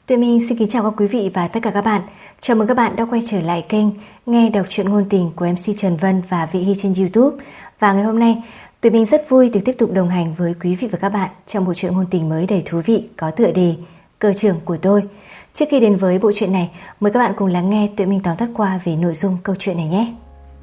Tụi mình xin kính chào các quý vị và tất cả các bạn. Chào mừng các bạn đã quay trở lại kênh Nghe đọc truyện ngôn tình của MC Trần Vân và Vị Hy trên YouTube. Và ngày hôm nay, tụi mình rất vui được tiếp tục đồng hành với quý vị và các bạn trong bộ truyện ngôn tình mới đầy thú vị có tựa đề Cơ trưởng của tôi. Trước khi đến với bộ truyện này, mời các bạn cùng lắng nghe tụi mình tóm tắt qua về nội dung câu chuyện này nhé.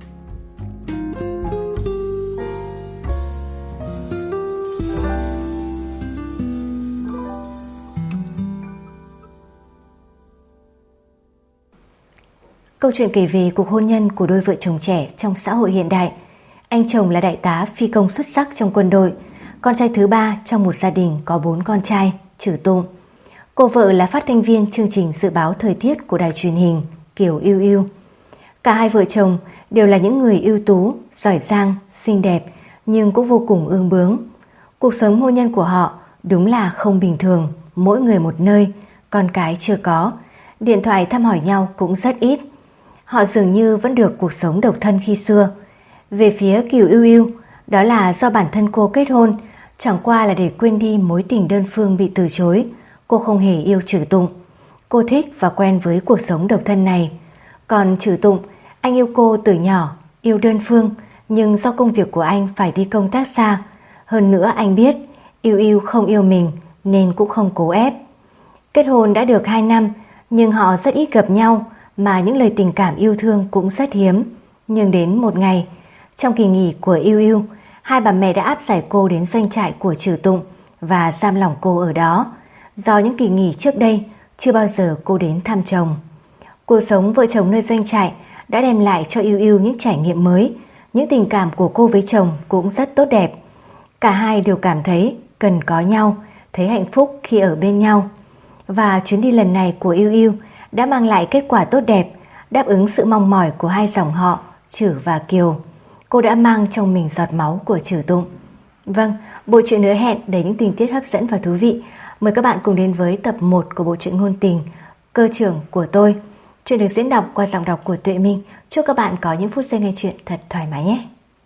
Câu chuyện kể về cuộc hôn nhân của đôi vợ chồng trẻ trong xã hội hiện đại. Anh chồng là đại tá phi công xuất sắc trong quân đội, con trai thứ ba trong một gia đình có 4 con trai, Trử Tụng. Cô vợ là phát thanh viên chương trình dự báo thời tiết của đài truyền hình Kiều Yêu Yêu. Cả hai vợ chồng đều là những người ưu tú, giỏi giang, xinh đẹp nhưng cũng vô cùng ương bướng. Cuộc sống hôn nhân của họ đúng là không bình thường, mỗi người một nơi, con cái chưa có, điện thoại thăm hỏi nhau cũng rất ít. Họ dường như vẫn được cuộc sống độc thân khi xưa. Về phía Kiều Yêu Yêu, đó là do bản thân cô kết hôn, chẳng qua là để quên đi mối tình đơn phương bị từ chối. Cô không hề yêu Trử Tụng. Cô thích và quen với cuộc sống độc thân này. Còn Trử Tụng, anh yêu cô từ nhỏ, yêu đơn phương, nhưng do công việc của anh phải đi công tác xa. Hơn nữa anh biết Yêu Yêu không yêu mình nên cũng không cố ép. Kết hôn đã được 2 năm, nhưng họ rất ít gặp nhau, mà những lời tình cảm yêu thương cũng rất hiếm. Nhưng đến một ngày, trong kỳ nghỉ của Yêu Yêu, hai bà mẹ đã áp giải cô đến doanh trại của Trử Tụng và giam lỏng cô ở đó. Do những kỳ nghỉ trước đây, chưa bao giờ cô đến thăm chồng. Cuộc sống vợ chồng nơi doanh trại đã đem lại cho Yêu Yêu những trải nghiệm mới. Những tình cảm của cô với chồng cũng rất tốt đẹp. Cả hai đều cảm thấy cần có nhau, thấy hạnh phúc khi ở bên nhau. Và chuyến đi lần này của Yêu Yêu đã mang lại kết quả tốt đẹp, đáp ứng sự mong mỏi của hai dòng họ Trử và Kiều. Cô đã mang trong mình giọt máu của Trử Tụng. Vâng, bộ truyện hứa hẹn đầy những tình tiết hấp dẫn và thú vị. Mời các bạn cùng đến với tập 1 của bộ truyện ngôn tình Cơ trưởng của tôi. Chuyện được diễn đọc qua giọng đọc của Tuệ Minh. Chúc các bạn có những phút giây nghe chuyện thật thoải mái nhé.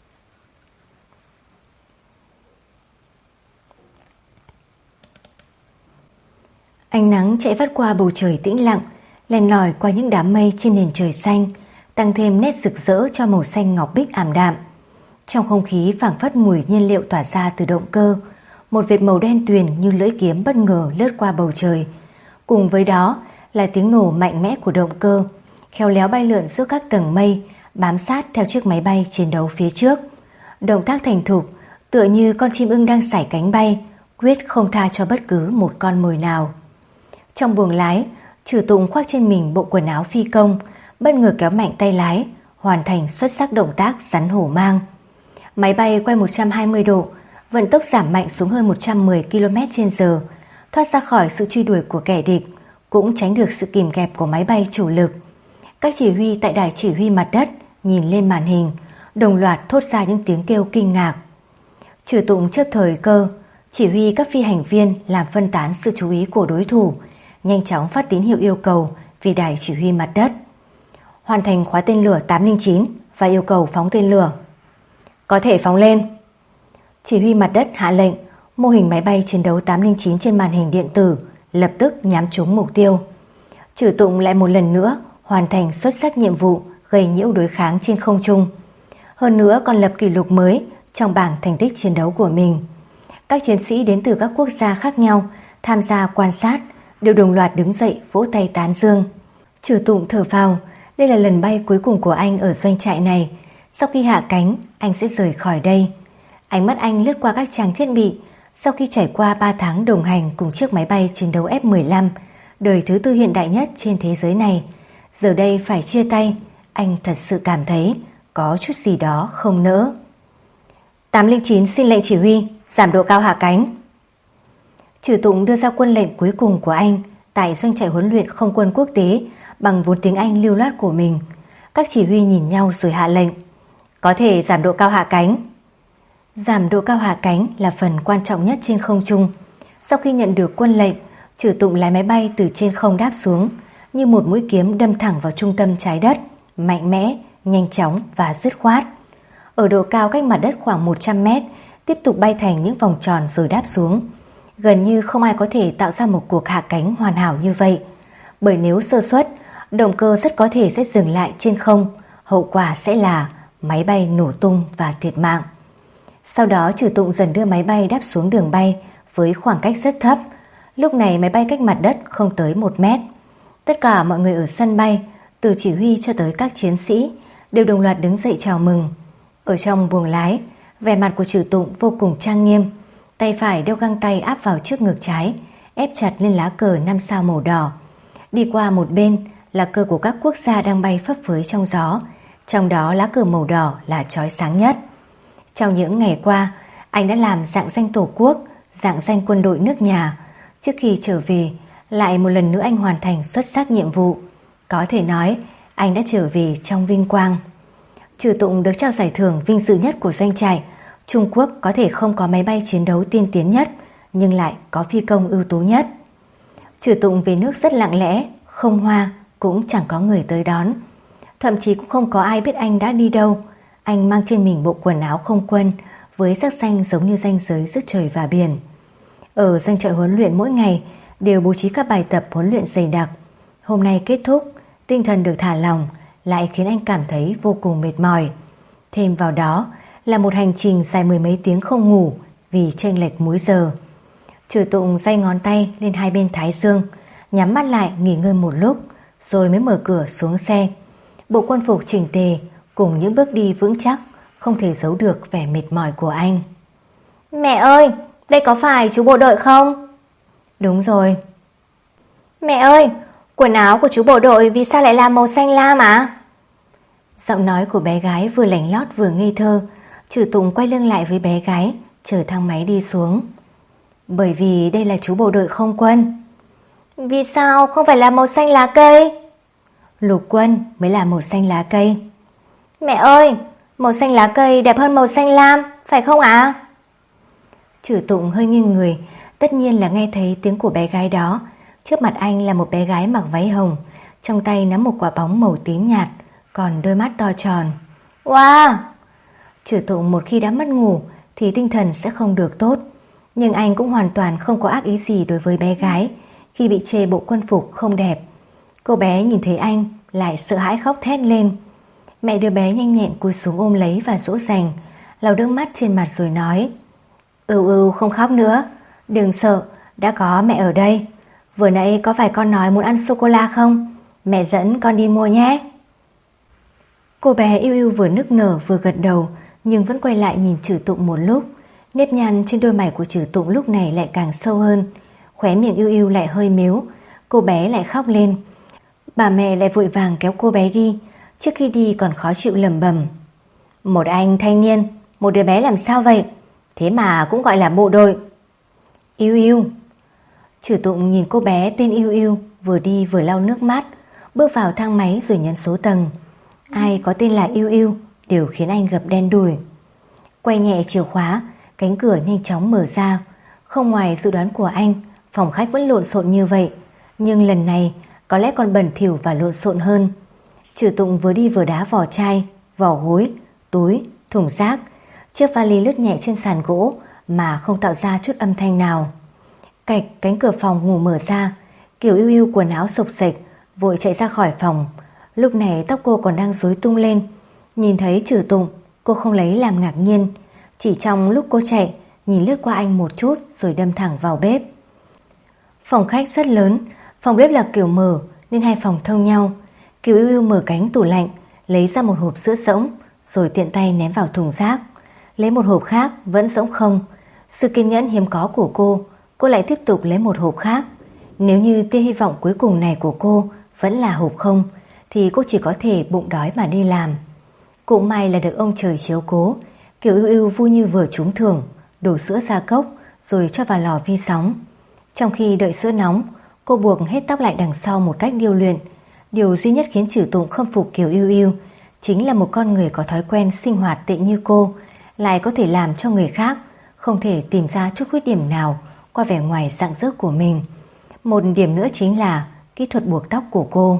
Ánh nắng chạy vắt qua bầu trời tĩnh lặng, len lỏi qua những đám mây trên nền trời xanh, tăng thêm nét rực rỡ cho màu xanh ngọc bích ảm đạm. Trong không khí phảng phất mùi nhiên liệu tỏa ra từ động cơ, một vệt màu đen tuyền như lưỡi kiếm bất ngờ lướt qua bầu trời. Cùng với đó là tiếng nổ mạnh mẽ của động cơ, khéo léo bay lượn giữa các tầng mây, bám sát theo chiếc máy bay chiến đấu phía trước. Động tác thành thục, tựa như con chim ưng đang sải cánh bay, quyết không tha cho bất cứ một con mồi nào. Trong buồng lái, Trử Tụng khoác trên mình bộ quần áo phi công, bất ngờ kéo mạnh tay lái, hoàn thành xuất sắc động tác rắn hổ mang. Máy bay quay 120 độ, vận tốc giảm mạnh xuống hơn 110 km/h, thoát ra khỏi sự truy đuổi của kẻ địch, cũng tránh được sự kìm kẹp của máy bay chủ lực. Các chỉ huy tại đài chỉ huy mặt đất nhìn lên màn hình, đồng loạt thốt ra những tiếng kêu kinh ngạc. Trử Tụng chớp thời cơ, chỉ huy các phi hành viên làm phân tán sự chú ý của đối thủ, nhanh chóng phát tín hiệu yêu cầu về đài chỉ huy mặt đất. Hoàn thành khóa tên lửa 809 và yêu cầu phóng tên lửa. Có thể phóng lên. Chỉ huy mặt đất hạ lệnh, mô hình máy bay chiến đấu 809 trên màn hình điện tử lập tức nhắm trúng mục tiêu. Trử Tụng lại một lần nữa hoàn thành xuất sắc nhiệm vụ gây nhiễu đối kháng trên không trung. Hơn nữa còn lập kỷ lục mới trong bảng thành tích chiến đấu của mình. Các chiến sĩ đến từ các quốc gia khác nhau tham gia quan sát đều đồng loạt đứng dậy vỗ tay tán dương. Trử Tụng thở phào, đây là lần bay cuối cùng của anh ở doanh trại này. Sau khi hạ cánh, anh sẽ rời khỏi đây. Ánh mắt anh lướt qua các trang thiết bị. Sau khi trải qua 3 tháng đồng hành cùng chiếc máy bay chiến đấu F-15, đời thứ 4 hiện đại nhất trên thế giới này, giờ đây phải chia tay, anh thật sự cảm thấy có chút gì đó không nỡ. 809 xin lệnh chỉ huy, giảm độ cao hạ cánh. Trử Tụng đưa ra quân lệnh cuối cùng của anh tại doanh trại huấn luyện không quân quốc tế bằng vốn tiếng Anh lưu loát của mình. Các chỉ huy nhìn nhau rồi hạ lệnh. Có thể giảm độ cao hạ cánh. Giảm độ cao hạ cánh là phần quan trọng nhất trên không trung. Sau khi nhận được quân lệnh, Trử Tụng lái máy bay từ trên không đáp xuống, như một mũi kiếm đâm thẳng vào trung tâm trái đất, mạnh mẽ, nhanh chóng và dứt khoát. Ở độ cao cách mặt đất khoảng 100 mét, tiếp tục bay thành những vòng tròn rồi đáp xuống. Gần như không ai có thể tạo ra một cuộc hạ cánh hoàn hảo như vậy, bởi nếu sơ suất, động cơ rất có thể sẽ dừng lại trên không, hậu quả sẽ là máy bay nổ tung và thiệt mạng. Sau đó Trừ Tụng dần đưa máy bay đáp xuống đường bay với khoảng cách rất thấp. Lúc này máy bay cách mặt đất không tới 1 mét. Tất cả mọi người ở sân bay, từ chỉ huy cho tới các chiến sĩ, đều đồng loạt đứng dậy chào mừng. Ở trong buồng lái, vẻ mặt của Trừ Tụng vô cùng trang nghiêm. Tay phải đeo găng tay áp vào trước ngực trái, ép chặt lên lá cờ 5 sao màu đỏ. Đi qua một bên là cờ của các quốc gia đang bay phấp phới trong gió, trong đó lá cờ màu đỏ là chói sáng nhất. Trong những ngày qua, anh đã làm rạng danh Tổ quốc, rạng danh quân đội nước nhà. Trước khi trở về, lại một lần nữa anh hoàn thành xuất sắc nhiệm vụ. Có thể nói, anh đã trở về trong vinh quang. Trừ Tụng được trao giải thưởng vinh dự nhất của doanh trại. Trung Quốc có thể không có máy bay chiến đấu tiên tiến nhất, nhưng lại có phi công ưu tú nhất. Trừ Tụng về nước rất lặng lẽ, không hoa, cũng chẳng có người tới đón. Thậm chí cũng không có ai biết anh đã đi đâu. Anh mang trên mình bộ quần áo không quân với sắc xanh giống như ranh giới giữa trời và biển. Ở doanh trại huấn luyện mỗi ngày đều bố trí các bài tập huấn luyện dày đặc. Hôm nay kết thúc, tinh thần được thả lỏng lại khiến anh cảm thấy vô cùng mệt mỏi. Thêm vào đó là một hành trình dài 10 mấy tiếng không ngủ vì chênh lệch múi giờ. Trừ Tụng day ngón tay lên hai bên thái dương, nhắm mắt lại nghỉ ngơi một lúc, rồi mới mở cửa xuống xe. Bộ quân phục chỉnh tề cùng những bước đi vững chắc không thể giấu được vẻ mệt mỏi của anh. Mẹ ơi, đây có phải chú bộ đội không? Đúng rồi. Mẹ ơi, quần áo của chú bộ đội vì sao lại là màu xanh lam ạ? Giọng nói của bé gái vừa lảnh lót vừa ngây thơ. Trừ Tụng quay lưng lại với bé gái, chờ thang máy đi xuống. Bởi vì đây là chú bộ đội không quân. Vì sao không phải là màu xanh lá cây? Lục quân mới là màu xanh lá cây. Mẹ ơi, màu xanh lá cây đẹp hơn màu xanh lam, phải không ạ? Trừ Tụng hơi nghiêng người, tất nhiên là nghe thấy tiếng của bé gái đó. Trước mặt anh là một bé gái mặc váy hồng, trong tay nắm một quả bóng màu tím nhạt, còn đôi mắt to tròn. Wow! Trừ Tụng một khi đã mất ngủ thì tinh thần sẽ không được tốt. Nhưng anh cũng hoàn toàn không có ác ý gì đối với bé gái khi bị chê bộ quân phục không đẹp. Cô bé nhìn thấy anh lại sợ hãi khóc thét lên. Mẹ đứa bé nhanh nhẹn cúi xuống ôm lấy và dỗ dành, lau nước mắt trên mặt rồi nói: không khóc nữa, đừng sợ, đã có mẹ ở đây. Vừa nãy có phải con nói muốn ăn sô-cô-la không? Mẹ dẫn con đi mua nhé. Cô bé Yêu vừa nức nở vừa gật đầu, nhưng vẫn quay lại nhìn Trừ Tụng một lúc. Nếp nhăn trên đôi mày của Trừ Tụng lúc này lại càng sâu hơn, khóe miệng Yêu lại hơi mếu. Cô bé lại khóc lên. Bà mẹ lại vội vàng kéo cô bé đi. Trước khi đi còn khó chịu lẩm bẩm: một anh thanh niên, một đứa bé làm sao vậy? Thế mà cũng gọi là bộ đội. Yêu. Trừ Tụng nhìn cô bé tên Yêu vừa đi vừa lau nước mắt, bước vào thang máy rồi nhấn số tầng. Ai có tên là Yêu đều khiến anh gập đen đùi. Quay nhẹ chìa khóa, cánh cửa nhanh chóng mở ra. Không ngoài dự đoán của anh, phòng khách vẫn lộn xộn như vậy, nhưng lần này có lẽ còn bẩn thỉu và lộn xộn hơn. Trừ Tụng vừa đi vừa đá vỏ chai, vỏ gối, túi, thùng rác. Chiếc vali lướt nhẹ trên sàn gỗ mà không tạo ra chút âm thanh nào. Cạch, cánh cửa phòng ngủ mở ra. Kiều Yêu quần áo xộc xệch vội chạy ra khỏi phòng. Lúc này tóc cô còn đang rối tung lên. Nhìn thấy Trừ Tụng, cô không lấy làm ngạc nhiên. Chỉ trong lúc cô chạy, nhìn lướt qua anh một chút rồi đâm thẳng vào bếp. Phòng khách rất lớn, phòng bếp là kiểu mở nên hai phòng thông nhau. Kiều Yêu mở cánh tủ lạnh, lấy ra một hộp sữa rỗng rồi tiện tay ném vào thùng rác. Lấy một hộp khác vẫn rỗng không. Sự kiên nhẫn hiếm có của cô lại tiếp tục lấy một hộp khác. Nếu như tia hy vọng cuối cùng này của cô vẫn là hộp không thì cô chỉ có thể bụng đói mà đi làm. Cũng may là được ông trời chiếu cố. Kiều Yêu vui như vừa trúng thưởng, đổ sữa ra cốc rồi cho vào lò vi sóng. Trong khi đợi sữa nóng, cô buộc hết tóc lại đằng sau một cách điêu luyện. Điều duy nhất khiến Trừ Tụng khâm phục Kiều Yêu chính là một con người có thói quen sinh hoạt tệ như cô lại có thể làm cho người khác không thể tìm ra chút khuyết điểm nào qua vẻ ngoài rạng rỡ của mình. Một điểm nữa chính là kỹ thuật buộc tóc của cô.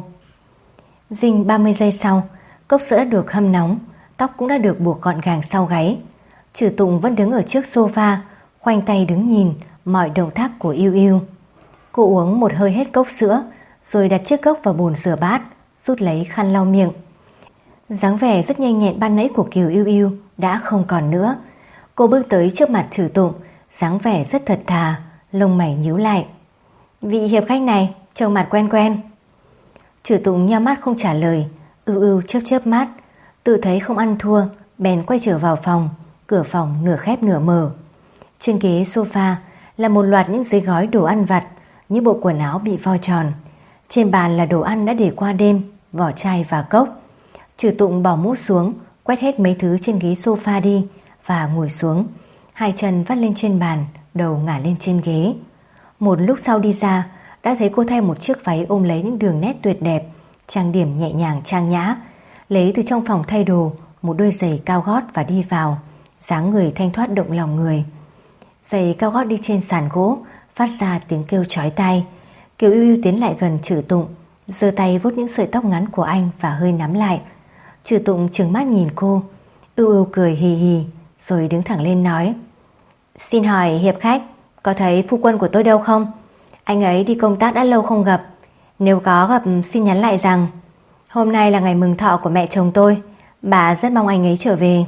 Dinh 30 giây sau, cốc sữa đã được hâm nóng, tóc cũng đã được buộc gọn gàng sau gáy. Trừ Tụng vẫn đứng ở trước sofa, khoanh tay đứng nhìn, mọi động tác của Yêu Yêu. Cô uống một hơi hết cốc sữa, rồi đặt chiếc cốc vào bồn rửa bát, rút lấy khăn lau miệng. Dáng vẻ rất nhanh nhẹn ban nãy của Kiều Yêu Yêu đã không còn nữa. Cô bước tới trước mặt Trử Tụng, dáng vẻ rất thật thà, lông mày nhíu lại. Vị hiệp khách này trông mặt quen quen. Trử Tụng nheo mắt không trả lời. Ưu Ưu chớp mắt, tự thấy không ăn thua, bèn quay trở vào phòng. Cửa phòng nửa khép nửa mở. Trên ghế sofa là một loạt những giấy gói đồ ăn vặt, như bộ quần áo bị vo tròn. Trên bàn là đồ ăn đã để qua đêm, vỏ chai và cốc. Trử Tụng bỏ mũ xuống, quét hết mấy thứ trên ghế sofa đi và ngồi xuống, hai chân vắt lên trên bàn, đầu ngả lên trên ghế. Một lúc sau đi ra, đã thấy cô thay một chiếc váy ôm lấy những đường nét tuyệt đẹp, trang điểm nhẹ nhàng trang nhã, lấy từ trong phòng thay đồ một đôi giày cao gót và đi vào, dáng người thanh thoát động lòng người. Giày cao gót đi trên sàn gỗ, phát ra tiếng kêu chói tai. Kiều Yêu Yêu tiến lại gần Trử Tụng, giơ tay vuốt những sợi tóc ngắn của anh và hơi nắm lại. Trử Tụng trừng mắt nhìn cô. Ưu Ưu cười hì hì, rồi đứng thẳng lên nói: Xin hỏi hiệp khách, có thấy phu quân của tôi đâu không? Anh ấy đi công tác đã lâu không gặp. Nếu có gặp xin nhắn lại rằng hôm nay là ngày mừng thọ của mẹ chồng tôi, bà rất mong anh ấy trở về.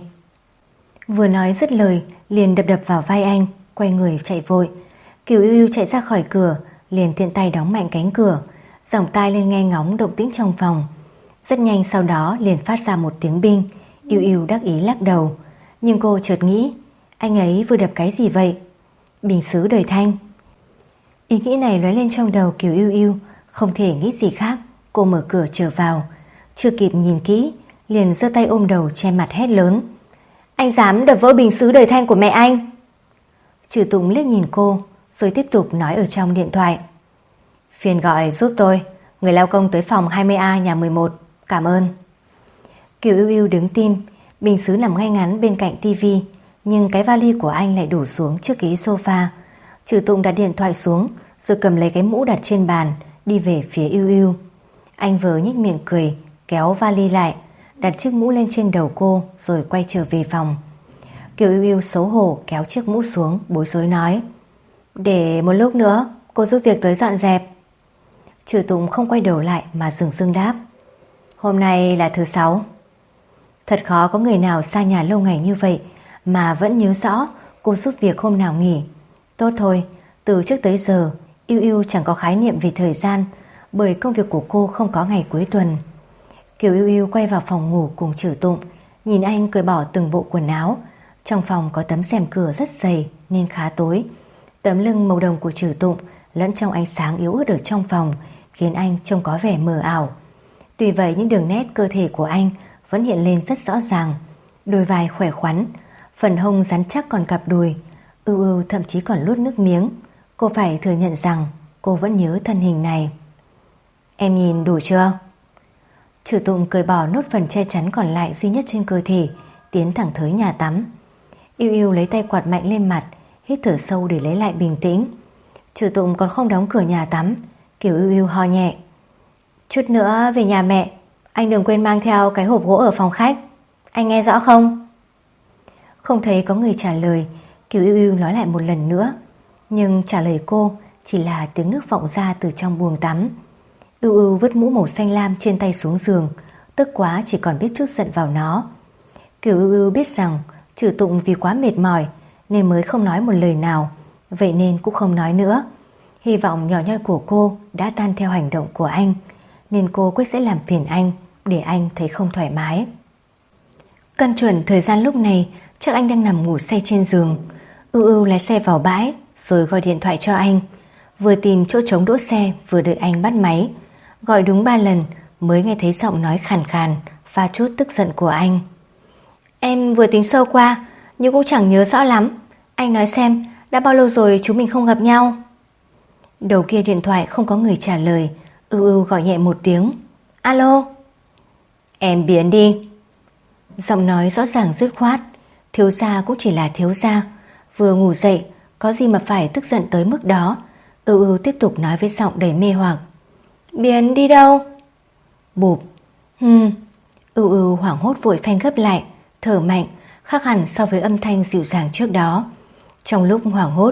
Vừa nói dứt lời, liền đập vào vai anh, quay người chạy vội. Kiều Yêu Yêu chạy ra khỏi cửa, liền tiện tay đóng mạnh cánh cửa, giỏng tai lên nghe ngóng động tĩnh trong phòng. Rất nhanh sau đó liền phát ra một tiếng binh. Yêu Yêu đắc ý lắc đầu, nhưng cô chợt nghĩ, anh ấy vừa đập cái gì vậy? Bình sứ đời Thanh. Ý nghĩ này lóe lên trong đầu Kiều Yêu Yêu, không thể nghĩ gì khác. Cô mở cửa trở vào, chưa kịp nhìn kỹ, liền giơ tay ôm đầu che mặt hét lớn: Anh dám đập vỡ bình sứ đời Thanh của mẹ anh! Trử Tụng liếc nhìn cô, rồi tiếp tục nói ở trong điện thoại: Phiền gọi giúp tôi, người lao công tới phòng 20A nhà 11, cảm ơn. Kiều Yêu Yêu đứng tim, bình sứ nằm ngay ngắn bên cạnh tivi, nhưng cái vali của anh lại đổ xuống trước ghế sofa. Trử Tụng đặt điện thoại xuống, rồi cầm lấy cái mũ đặt trên bàn, đi về phía Yêu Yêu. Anh vừa nhếch miệng cười, kéo vali lại, đặt chiếc mũ lên trên đầu cô, rồi quay trở về phòng. Kiều Yêu Yêu xấu hổ kéo chiếc mũ xuống, bối rối nói: Để một lúc nữa, cô giúp việc tới dọn dẹp. Trử Tụng không quay đầu lại mà dừng dưng đáp: Hôm nay là thứ 6. Thật khó có người nào xa nhà lâu ngày như vậy mà vẫn nhớ rõ cô giúp việc hôm nào nghỉ. Tốt thôi, từ trước tới giờ Yêu Yêu chẳng có khái niệm về thời gian, bởi công việc của cô không có ngày cuối tuần. Kiều Yêu Yêu quay vào phòng ngủ cùng Trử Tụng, nhìn anh cởi bỏ từng bộ quần áo. Trong phòng có tấm rèm cửa rất dày nên khá tối. Tấm lưng màu đồng của Trử Tụng lẫn trong ánh sáng yếu ớt ở trong phòng khiến anh trông có vẻ mờ ảo. Tuy vậy những đường nét cơ thể của anh vẫn hiện lên rất rõ ràng. Đôi vai khỏe khoắn, phần hông rắn chắc còn cặp đùi. Ưu Ưu thậm chí còn nuốt nước miếng. Cô phải thừa nhận rằng cô vẫn nhớ thân hình này. Em nhìn đủ chưa? Trử Tụng cởi bỏ nốt phần che chắn còn lại duy nhất trên cơ thể, tiến thẳng tới nhà tắm. Yêu Yêu lấy tay quạt mạnh lên mặt, hít thở sâu để lấy lại bình tĩnh. Trử Tụng còn không đóng cửa nhà tắm. Kiều Yêu Yêu ho nhẹ: Chút nữa về nhà mẹ, anh đừng quên mang theo cái hộp gỗ ở phòng khách. Anh nghe rõ không? Không thấy có người trả lời, Kiều Yêu Yêu nói lại một lần nữa, nhưng trả lời cô chỉ là tiếng nước vọng ra từ trong buồng tắm. Ưu Ưu vứt mũ màu xanh lam trên tay xuống giường, tức quá chỉ còn biết trút giận vào nó. Kiều Ưu Ưu biết rằng Trử Tụng vì quá mệt mỏi nên mới không nói một lời nào, vậy nên cũng không nói nữa. Hy vọng nhỏ nhoi của cô đã tan theo hành động của anh, nên cô quyết sẽ làm phiền anh để anh thấy không thoải mái. Căn chuẩn thời gian lúc này chắc anh đang nằm ngủ say trên giường. Ưu Ưu lái xe vào bãi rồi gọi điện thoại cho anh, vừa tìm chỗ trống đỗ xe vừa đợi anh bắt máy. Gọi đúng 3 lần mới nghe thấy giọng nói khàn khàn pha chút tức giận của anh. Em vừa tính sơ qua nhưng cũng chẳng nhớ rõ lắm. Anh nói xem, đã bao lâu rồi chúng mình không gặp nhau? Đầu kia điện thoại không có người trả lời. Ưu Ưu gọi nhẹ một tiếng: Alo. Em biến đi. Giọng nói rõ ràng dứt khoát. Thiếu gia cũng chỉ là thiếu gia, vừa ngủ dậy, có gì mà phải tức giận tới mức đó. Ưu Ưu tiếp tục nói với giọng đầy mê hoặc: Biến đi đâu? Bụp. Ưu Ưu hoảng hốt vội phanh gấp lại, thở mạnh, khác hẳn so với âm thanh dịu dàng trước đó. Trong lúc hoảng hốt,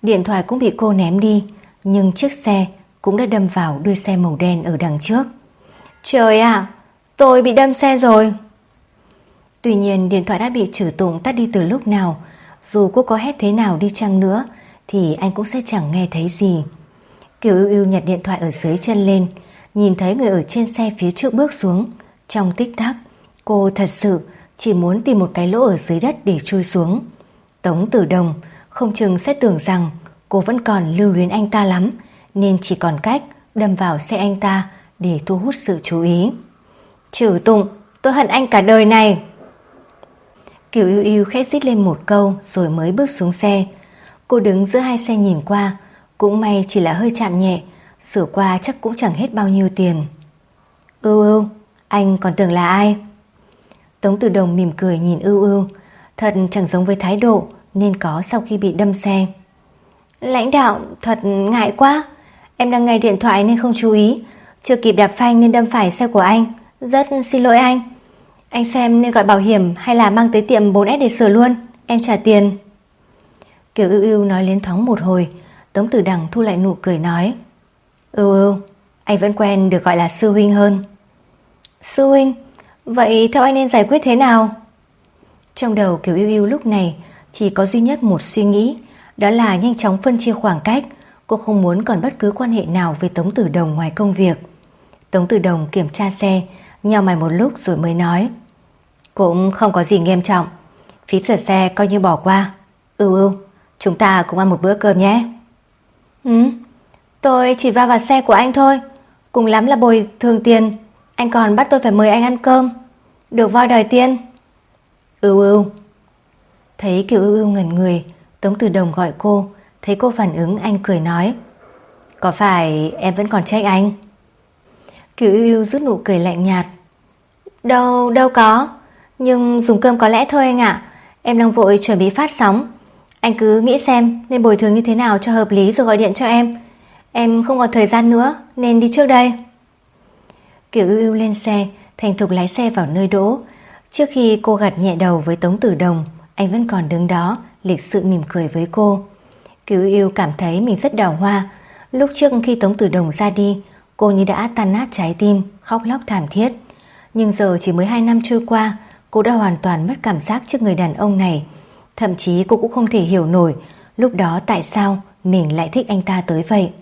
Điện thoại cũng bị cô ném đi, nhưng chiếc xe cũng đã đâm vào đuôi xe màu đen ở đằng trước. Trời ạ, tôi bị đâm xe rồi. Tuy nhiên điện thoại đã bị Trử Tụng tắt đi từ lúc nào. Dù cô có hét thế nào đi chăng nữa thì anh cũng sẽ chẳng nghe thấy gì. Kiều Ưu Ưu nhặt điện thoại ở dưới chân lên, nhìn thấy người ở trên xe phía trước bước xuống. Trong tích tắc, cô thật sự chỉ muốn tìm một cái lỗ ở dưới đất để chui xuống. Tống Tử Đồng không chừng sẽ tưởng rằng cô vẫn còn lưu luyến anh ta lắm, nên chỉ còn cách đâm vào xe anh ta để thu hút sự chú ý. Trử Tụng, tôi hận anh cả đời này. Kiều Ưu Ưu khẽ rít lên một câu rồi mới bước xuống xe. Cô đứng giữa hai xe nhìn qua, cũng may chỉ là hơi chạm nhẹ, sửa qua chắc cũng chẳng hết bao nhiêu tiền. Ưu Ưu, anh còn tưởng là ai? Tống Tử Đồng mỉm cười nhìn Ưu Ưu, thật chẳng giống với thái độ nên có sau khi bị đâm xe. Lãnh đạo, thật ngại quá, em đang nghe điện thoại nên không chú ý, chưa kịp đạp phanh nên đâm phải xe của anh, rất xin lỗi anh. Anh xem nên gọi bảo hiểm hay là mang tới tiệm 4S để sửa luôn, em trả tiền. Kiều Ưu Ưu nói lên thoáng một hồi, Tống Tử Đằng thu lại nụ cười nói, Ưu Ưu, anh vẫn quen được gọi là sư huynh hơn. Sư huynh, vậy theo anh nên giải quyết thế nào? Trong đầu Kiều Ưu Ưu lúc này chỉ có duy nhất một suy nghĩ, đó là nhanh chóng phân chia khoảng cách. Cô không muốn còn bất cứ quan hệ nào với Tống Tử Đồng ngoài công việc. Tống Tử Đồng kiểm tra xe, nhào mày một lúc rồi mới nói, cũng không có gì nghiêm trọng, phí sửa xe coi như bỏ qua. Ưu Ưu, chúng ta cùng ăn một bữa cơm nhé. Tôi chỉ va vào xe của anh thôi, cùng lắm là bồi thường tiền, anh còn bắt tôi phải mời anh ăn cơm. Được voi đòi tiền. Ưu Ưu. Thấy Kiều Ưu Ưu ngẩn người, Tống Tử Đồng gọi cô. Thấy cô phản ứng, anh cười nói, có phải em vẫn còn trách anh? Kiều Ưu Ưu rút nụ cười lạnh nhạt, Đâu có, nhưng dùng cơm có lẽ thôi anh ạ. Em đang vội chuẩn bị phát sóng, anh cứ nghĩ xem nên bồi thường như thế nào cho hợp lý rồi gọi điện cho em. Em không còn thời gian nữa nên đi trước đây. Kiều Ưu Ưu lên xe, thành thục lái xe vào nơi đỗ. Trước khi cô gật nhẹ đầu với Tống Tử Đồng, anh vẫn còn đứng đó lịch sự mỉm cười với cô. Kiều Ưu Ưu cảm thấy mình rất đào hoa. Lúc trước khi Tống Tử Đồng ra đi, cô như đã tan nát trái tim, khóc lóc thảm thiết. Nhưng giờ chỉ mới 2 năm trôi qua, cô đã hoàn toàn mất cảm giác trước người đàn ông này. Thậm chí cô cũng không thể hiểu nổi lúc đó tại sao mình lại thích anh ta tới vậy.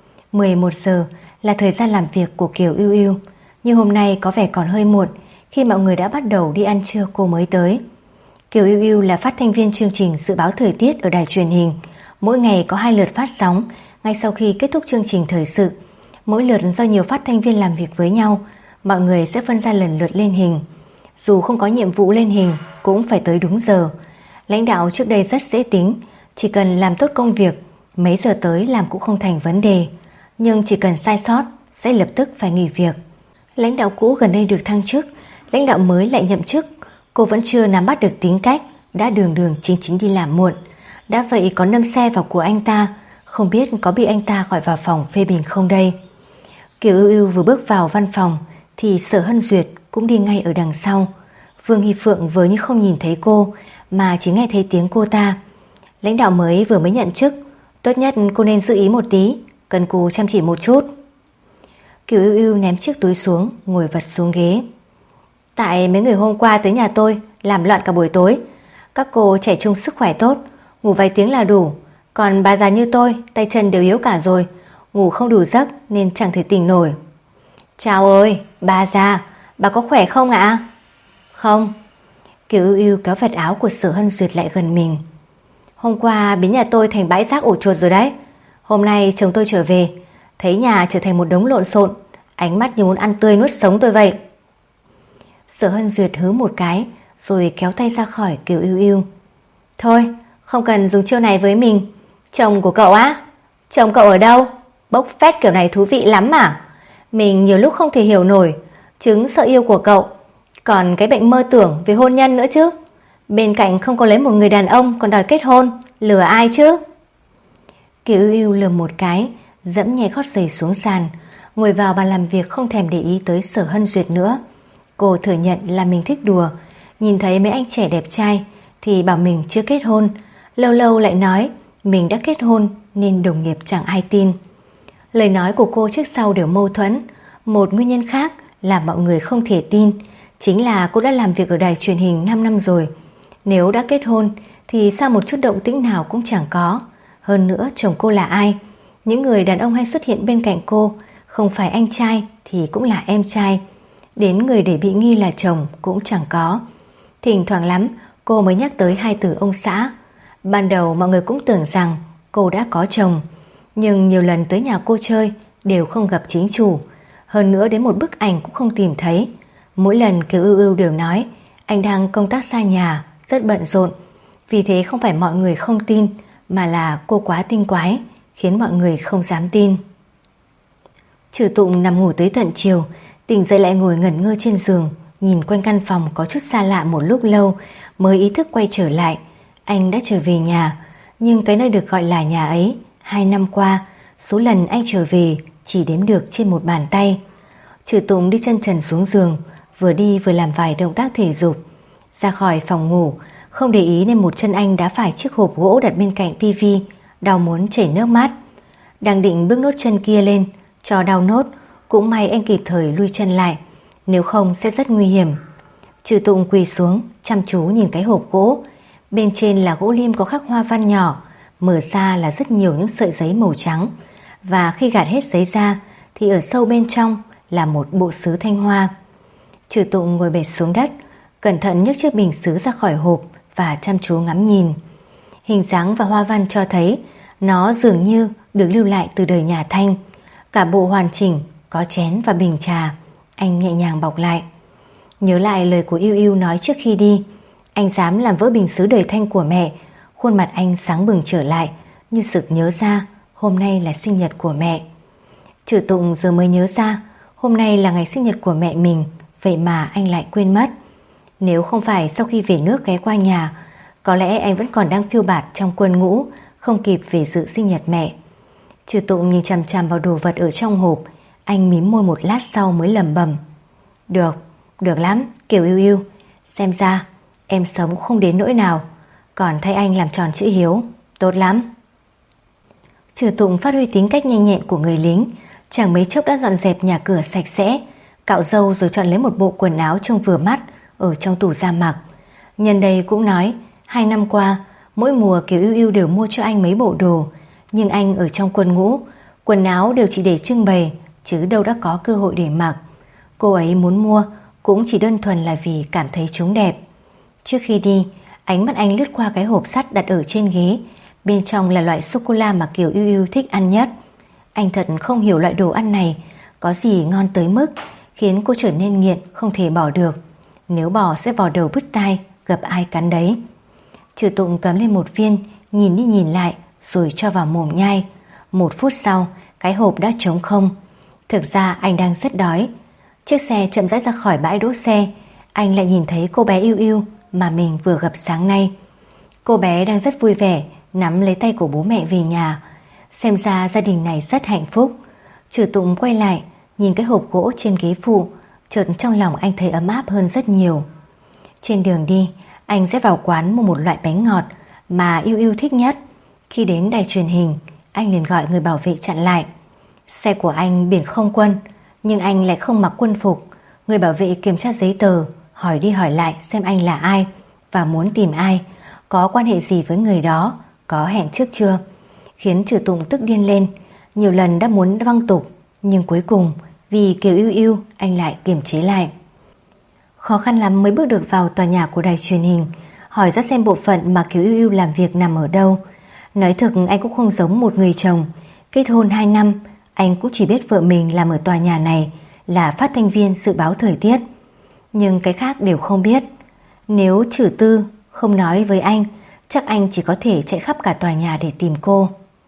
11 giờ là thời gian làm việc của Kiều Ưu Ưu, nhưng hôm nay có vẻ còn hơi muộn. Khi mọi người đã bắt đầu đi ăn trưa cô mới tới. Kiều Ưu Ưu là phát thanh viên chương trình dự báo thời tiết ở đài truyền hình. Mỗi ngày có 2 lượt phát sóng ngay sau khi kết thúc chương trình thời sự. Mỗi lượt do nhiều phát thanh viên làm việc với nhau, mọi người sẽ phân ra lần lượt lên hình. Dù không có nhiệm vụ lên hình cũng phải tới đúng giờ. Lãnh đạo trước đây rất dễ tính, chỉ cần làm tốt công việc, mấy giờ tới làm cũng không thành vấn đề. Nhưng chỉ cần sai sót sẽ lập tức phải nghỉ việc. Lãnh đạo cũ gần đây được thăng chức, lãnh đạo mới lại nhậm chức. Cô vẫn chưa nắm bắt được tính cách, đã đường chính đi làm muộn. Đã vậy có đâm xe vào của anh ta, không biết có bị anh ta gọi vào phòng phê bình không đây. Kiều Ưu Ưu vừa bước vào văn phòng thì Sở Hân Duyệt cũng đi ngay ở đằng sau. Vương Hy Phượng vừa như không nhìn thấy cô mà chỉ nghe thấy tiếng cô ta. Lãnh đạo mới vừa mới nhận chức, tốt nhất cô nên giữ ý một tí, cần cù chăm chỉ một chút. Kiều Ưu Ưu ném chiếc túi xuống, ngồi vật xuống ghế. Tại mấy người hôm qua tới nhà tôi làm loạn cả buổi tối. Các cô trẻ trung sức khỏe tốt, ngủ vài tiếng là đủ. Còn bà già như tôi, tay chân đều yếu cả rồi, ngủ không đủ giấc nên chẳng thể tỉnh nổi. Chào ơi, bà già, bà có khỏe không ạ? Không. Kiều Ưu Ưu kéo vạt áo của Sở Hân Duyệt lại gần mình. Hôm qua biến nhà tôi thành bãi rác ổ chuột rồi đấy. Hôm nay chồng tôi trở về, thấy nhà trở thành một đống lộn xộn, ánh mắt như muốn ăn tươi nuốt sống tôi vậy. Sở Hân Duyệt hứ một cái rồi kéo tay ra khỏi Kiều Ưu Ưu. Thôi, không cần dùng chiêu này với mình. Chồng của cậu á? Chồng cậu ở đâu? Bốc phét kiểu này thú vị lắm mà. Mình nhiều lúc không thể hiểu nổi chứng sợ yêu của cậu, còn cái bệnh mơ tưởng về hôn nhân nữa chứ. Bên cạnh không có lấy một người đàn ông còn đòi kết hôn, lừa ai chứ? Kiều Ưu Ưu lườm một cái, dẫm nhẹ gót giày xuống sàn, ngồi vào bàn làm việc không thèm để ý tới Sở Hân Duyệt nữa. Cô thừa nhận là mình thích đùa, nhìn thấy mấy anh trẻ đẹp trai thì bảo mình chưa kết hôn, lâu lâu lại nói Mình đã kết hôn nên đồng nghiệp chẳng ai tin. Lời nói của cô trước sau đều mâu thuẫn. Một nguyên nhân khác là mọi người không thể tin chính là cô đã làm việc ở đài truyền hình 5 năm rồi. Nếu đã kết hôn thì sao một chút động tĩnh nào cũng chẳng có. Hơn nữa chồng cô là ai? Những người đàn ông hay xuất hiện bên cạnh cô không phải anh trai thì cũng là em trai. Đến người để bị nghi là chồng cũng chẳng có. Thỉnh thoảng lắm cô mới nhắc tới hai từ ông xã. Ban đầu mọi người cũng tưởng rằng cô đã có chồng, nhưng nhiều lần tới nhà cô chơi đều không gặp chính chủ. Hơn nữa đến một bức ảnh cũng không tìm thấy. Mỗi lần Kiều Ưu Ưu đều nói anh đang công tác xa nhà, rất bận rộn. Vì thế không phải mọi người không tin, mà là cô quá tinh quái, khiến mọi người không dám tin. Trừ Tụng nằm ngủ tới tận chiều, tỉnh dậy lại ngồi ngẩn ngơ trên giường, nhìn quanh căn phòng có chút xa lạ một lúc lâu mới ý thức quay trở lại. Anh đã trở về nhà, nhưng cái nơi được gọi là nhà ấy 2 năm qua, số lần anh trở về chỉ đếm được trên một bàn tay. Trừ Tụng đi chân trần xuống giường, vừa đi vừa làm vài động tác thể dục. Ra khỏi phòng ngủ, không để ý nên một chân anh đá phải chiếc hộp gỗ đặt bên cạnh tivi, đau muốn chảy nước mắt. Đang định bước nốt chân kia lên cho đau nốt, cũng may anh kịp thời lui chân lại, nếu không sẽ rất nguy hiểm. Trừ Tụng quỳ xuống chăm chú nhìn cái hộp gỗ. Bên trên là gỗ lim có khắc hoa văn nhỏ, mở ra là rất nhiều những sợi giấy màu trắng, và khi gạt hết giấy ra thì ở sâu bên trong là một bộ sứ thanh hoa. Trừ Tụng ngồi bệt xuống đất, cẩn thận nhấc chiếc bình sứ ra khỏi hộp và chăm chú ngắm nhìn. Hình dáng và hoa văn cho thấy nó dường như được lưu lại từ đời nhà Thanh. Cả bộ hoàn chỉnh, có chén và bình trà. Anh nhẹ nhàng bọc lại. Nhớ lại lời của Ưu Ưu nói trước khi đi, anh dám làm vỡ bình sứ đời Thanh của mẹ. Khuôn mặt anh sáng bừng trở lại, như sực nhớ ra hôm nay là sinh nhật của mẹ. Trừ Tụng giờ mới nhớ ra hôm nay là ngày sinh nhật của mẹ mình, vậy mà anh lại quên mất. Nếu không phải sau khi về nước ghé qua nhà, có lẽ anh vẫn còn đang phiêu bạt trong quân ngũ, không kịp về dự sinh nhật mẹ. Trừ Tụng nhìn chằm chằm vào đồ vật ở trong hộp. Anh mím môi một lát sau mới lẩm bẩm: Được lắm Kiều Ưu Ưu, xem ra em sống cũng không đến nỗi nào, còn thay anh làm tròn chữ hiếu, tốt lắm. Trừ Tụng phát huy tính cách nhanh nhẹn của người lính, chẳng mấy chốc đã dọn dẹp nhà cửa sạch sẽ, cạo râu rồi chọn lấy một bộ quần áo trông vừa mắt ở trong tủ ra mặc. Nhân đây cũng nói 2 năm qua mỗi mùa Kiều Ưu Ưu đều mua cho anh mấy bộ đồ, nhưng anh ở trong quân ngũ, quần áo đều chỉ để trưng bày chứ đâu đã có cơ hội để mặc. Cô ấy muốn mua cũng chỉ đơn thuần là vì cảm thấy chúng đẹp. Trước khi đi, ánh mắt anh lướt qua cái hộp sắt đặt ở trên ghế. Bên trong là loại sô-cô-la mà Kiều Ưu Ưu thích ăn nhất. Anh thật không hiểu loại đồ ăn này có gì ngon tới mức khiến cô trở nên nghiện không thể bỏ được. Nếu bỏ sẽ vào đầu bứt tai, gặp ai cắn đấy. Trừ Tụng cầm lên một viên, nhìn đi nhìn lại rồi cho vào mồm nhai. 1 phút sau, cái hộp đã trống không. Thực ra anh đang rất đói. Chiếc xe chậm rãi ra khỏi bãi đỗ xe. Anh lại nhìn thấy cô bé Ưu Ưu mà mình vừa gặp sáng nay. Cô bé đang rất vui vẻ nắm lấy tay của bố mẹ về nhà. Xem ra gia đình này rất hạnh phúc. Trừ Tụng quay lại nhìn cái hộp gỗ trên ghế phụ, chợt trong lòng anh thấy ấm áp hơn rất nhiều. Trên đường đi, anh sẽ vào quán mua một loại bánh ngọt mà Ưu Ưu thích nhất. Khi đến đài truyền hình, anh liền gọi người bảo vệ chặn lại. Xe của anh biển không quân, nhưng anh lại không mặc quân phục. Người bảo vệ kiểm tra giấy tờ, hỏi đi hỏi lại xem anh là ai và muốn tìm ai, có quan hệ gì với người đó, có hẹn trước chưa, khiến Trừ Tụng tức điên lên. Nhiều lần đã muốn văng tục, nhưng cuối cùng vì Kiều Ưu Ưu anh lại kiềm chế lại. Khó khăn lắm mới bước được vào tòa nhà của đài truyền hình, hỏi ra xem bộ phận mà Kiều Ưu Ưu làm việc nằm ở đâu. Nói thực anh cũng không giống một người chồng. Kết hôn 2 năm, anh cũng chỉ biết vợ mình làm ở tòa nhà này là phát thanh viên dự báo thời tiết, nhưng cái khác đều không biết. Nếu Trừ Tư không nói với anh, chắc anh chỉ có thể chạy khắp cả tòa nhà để tìm cô.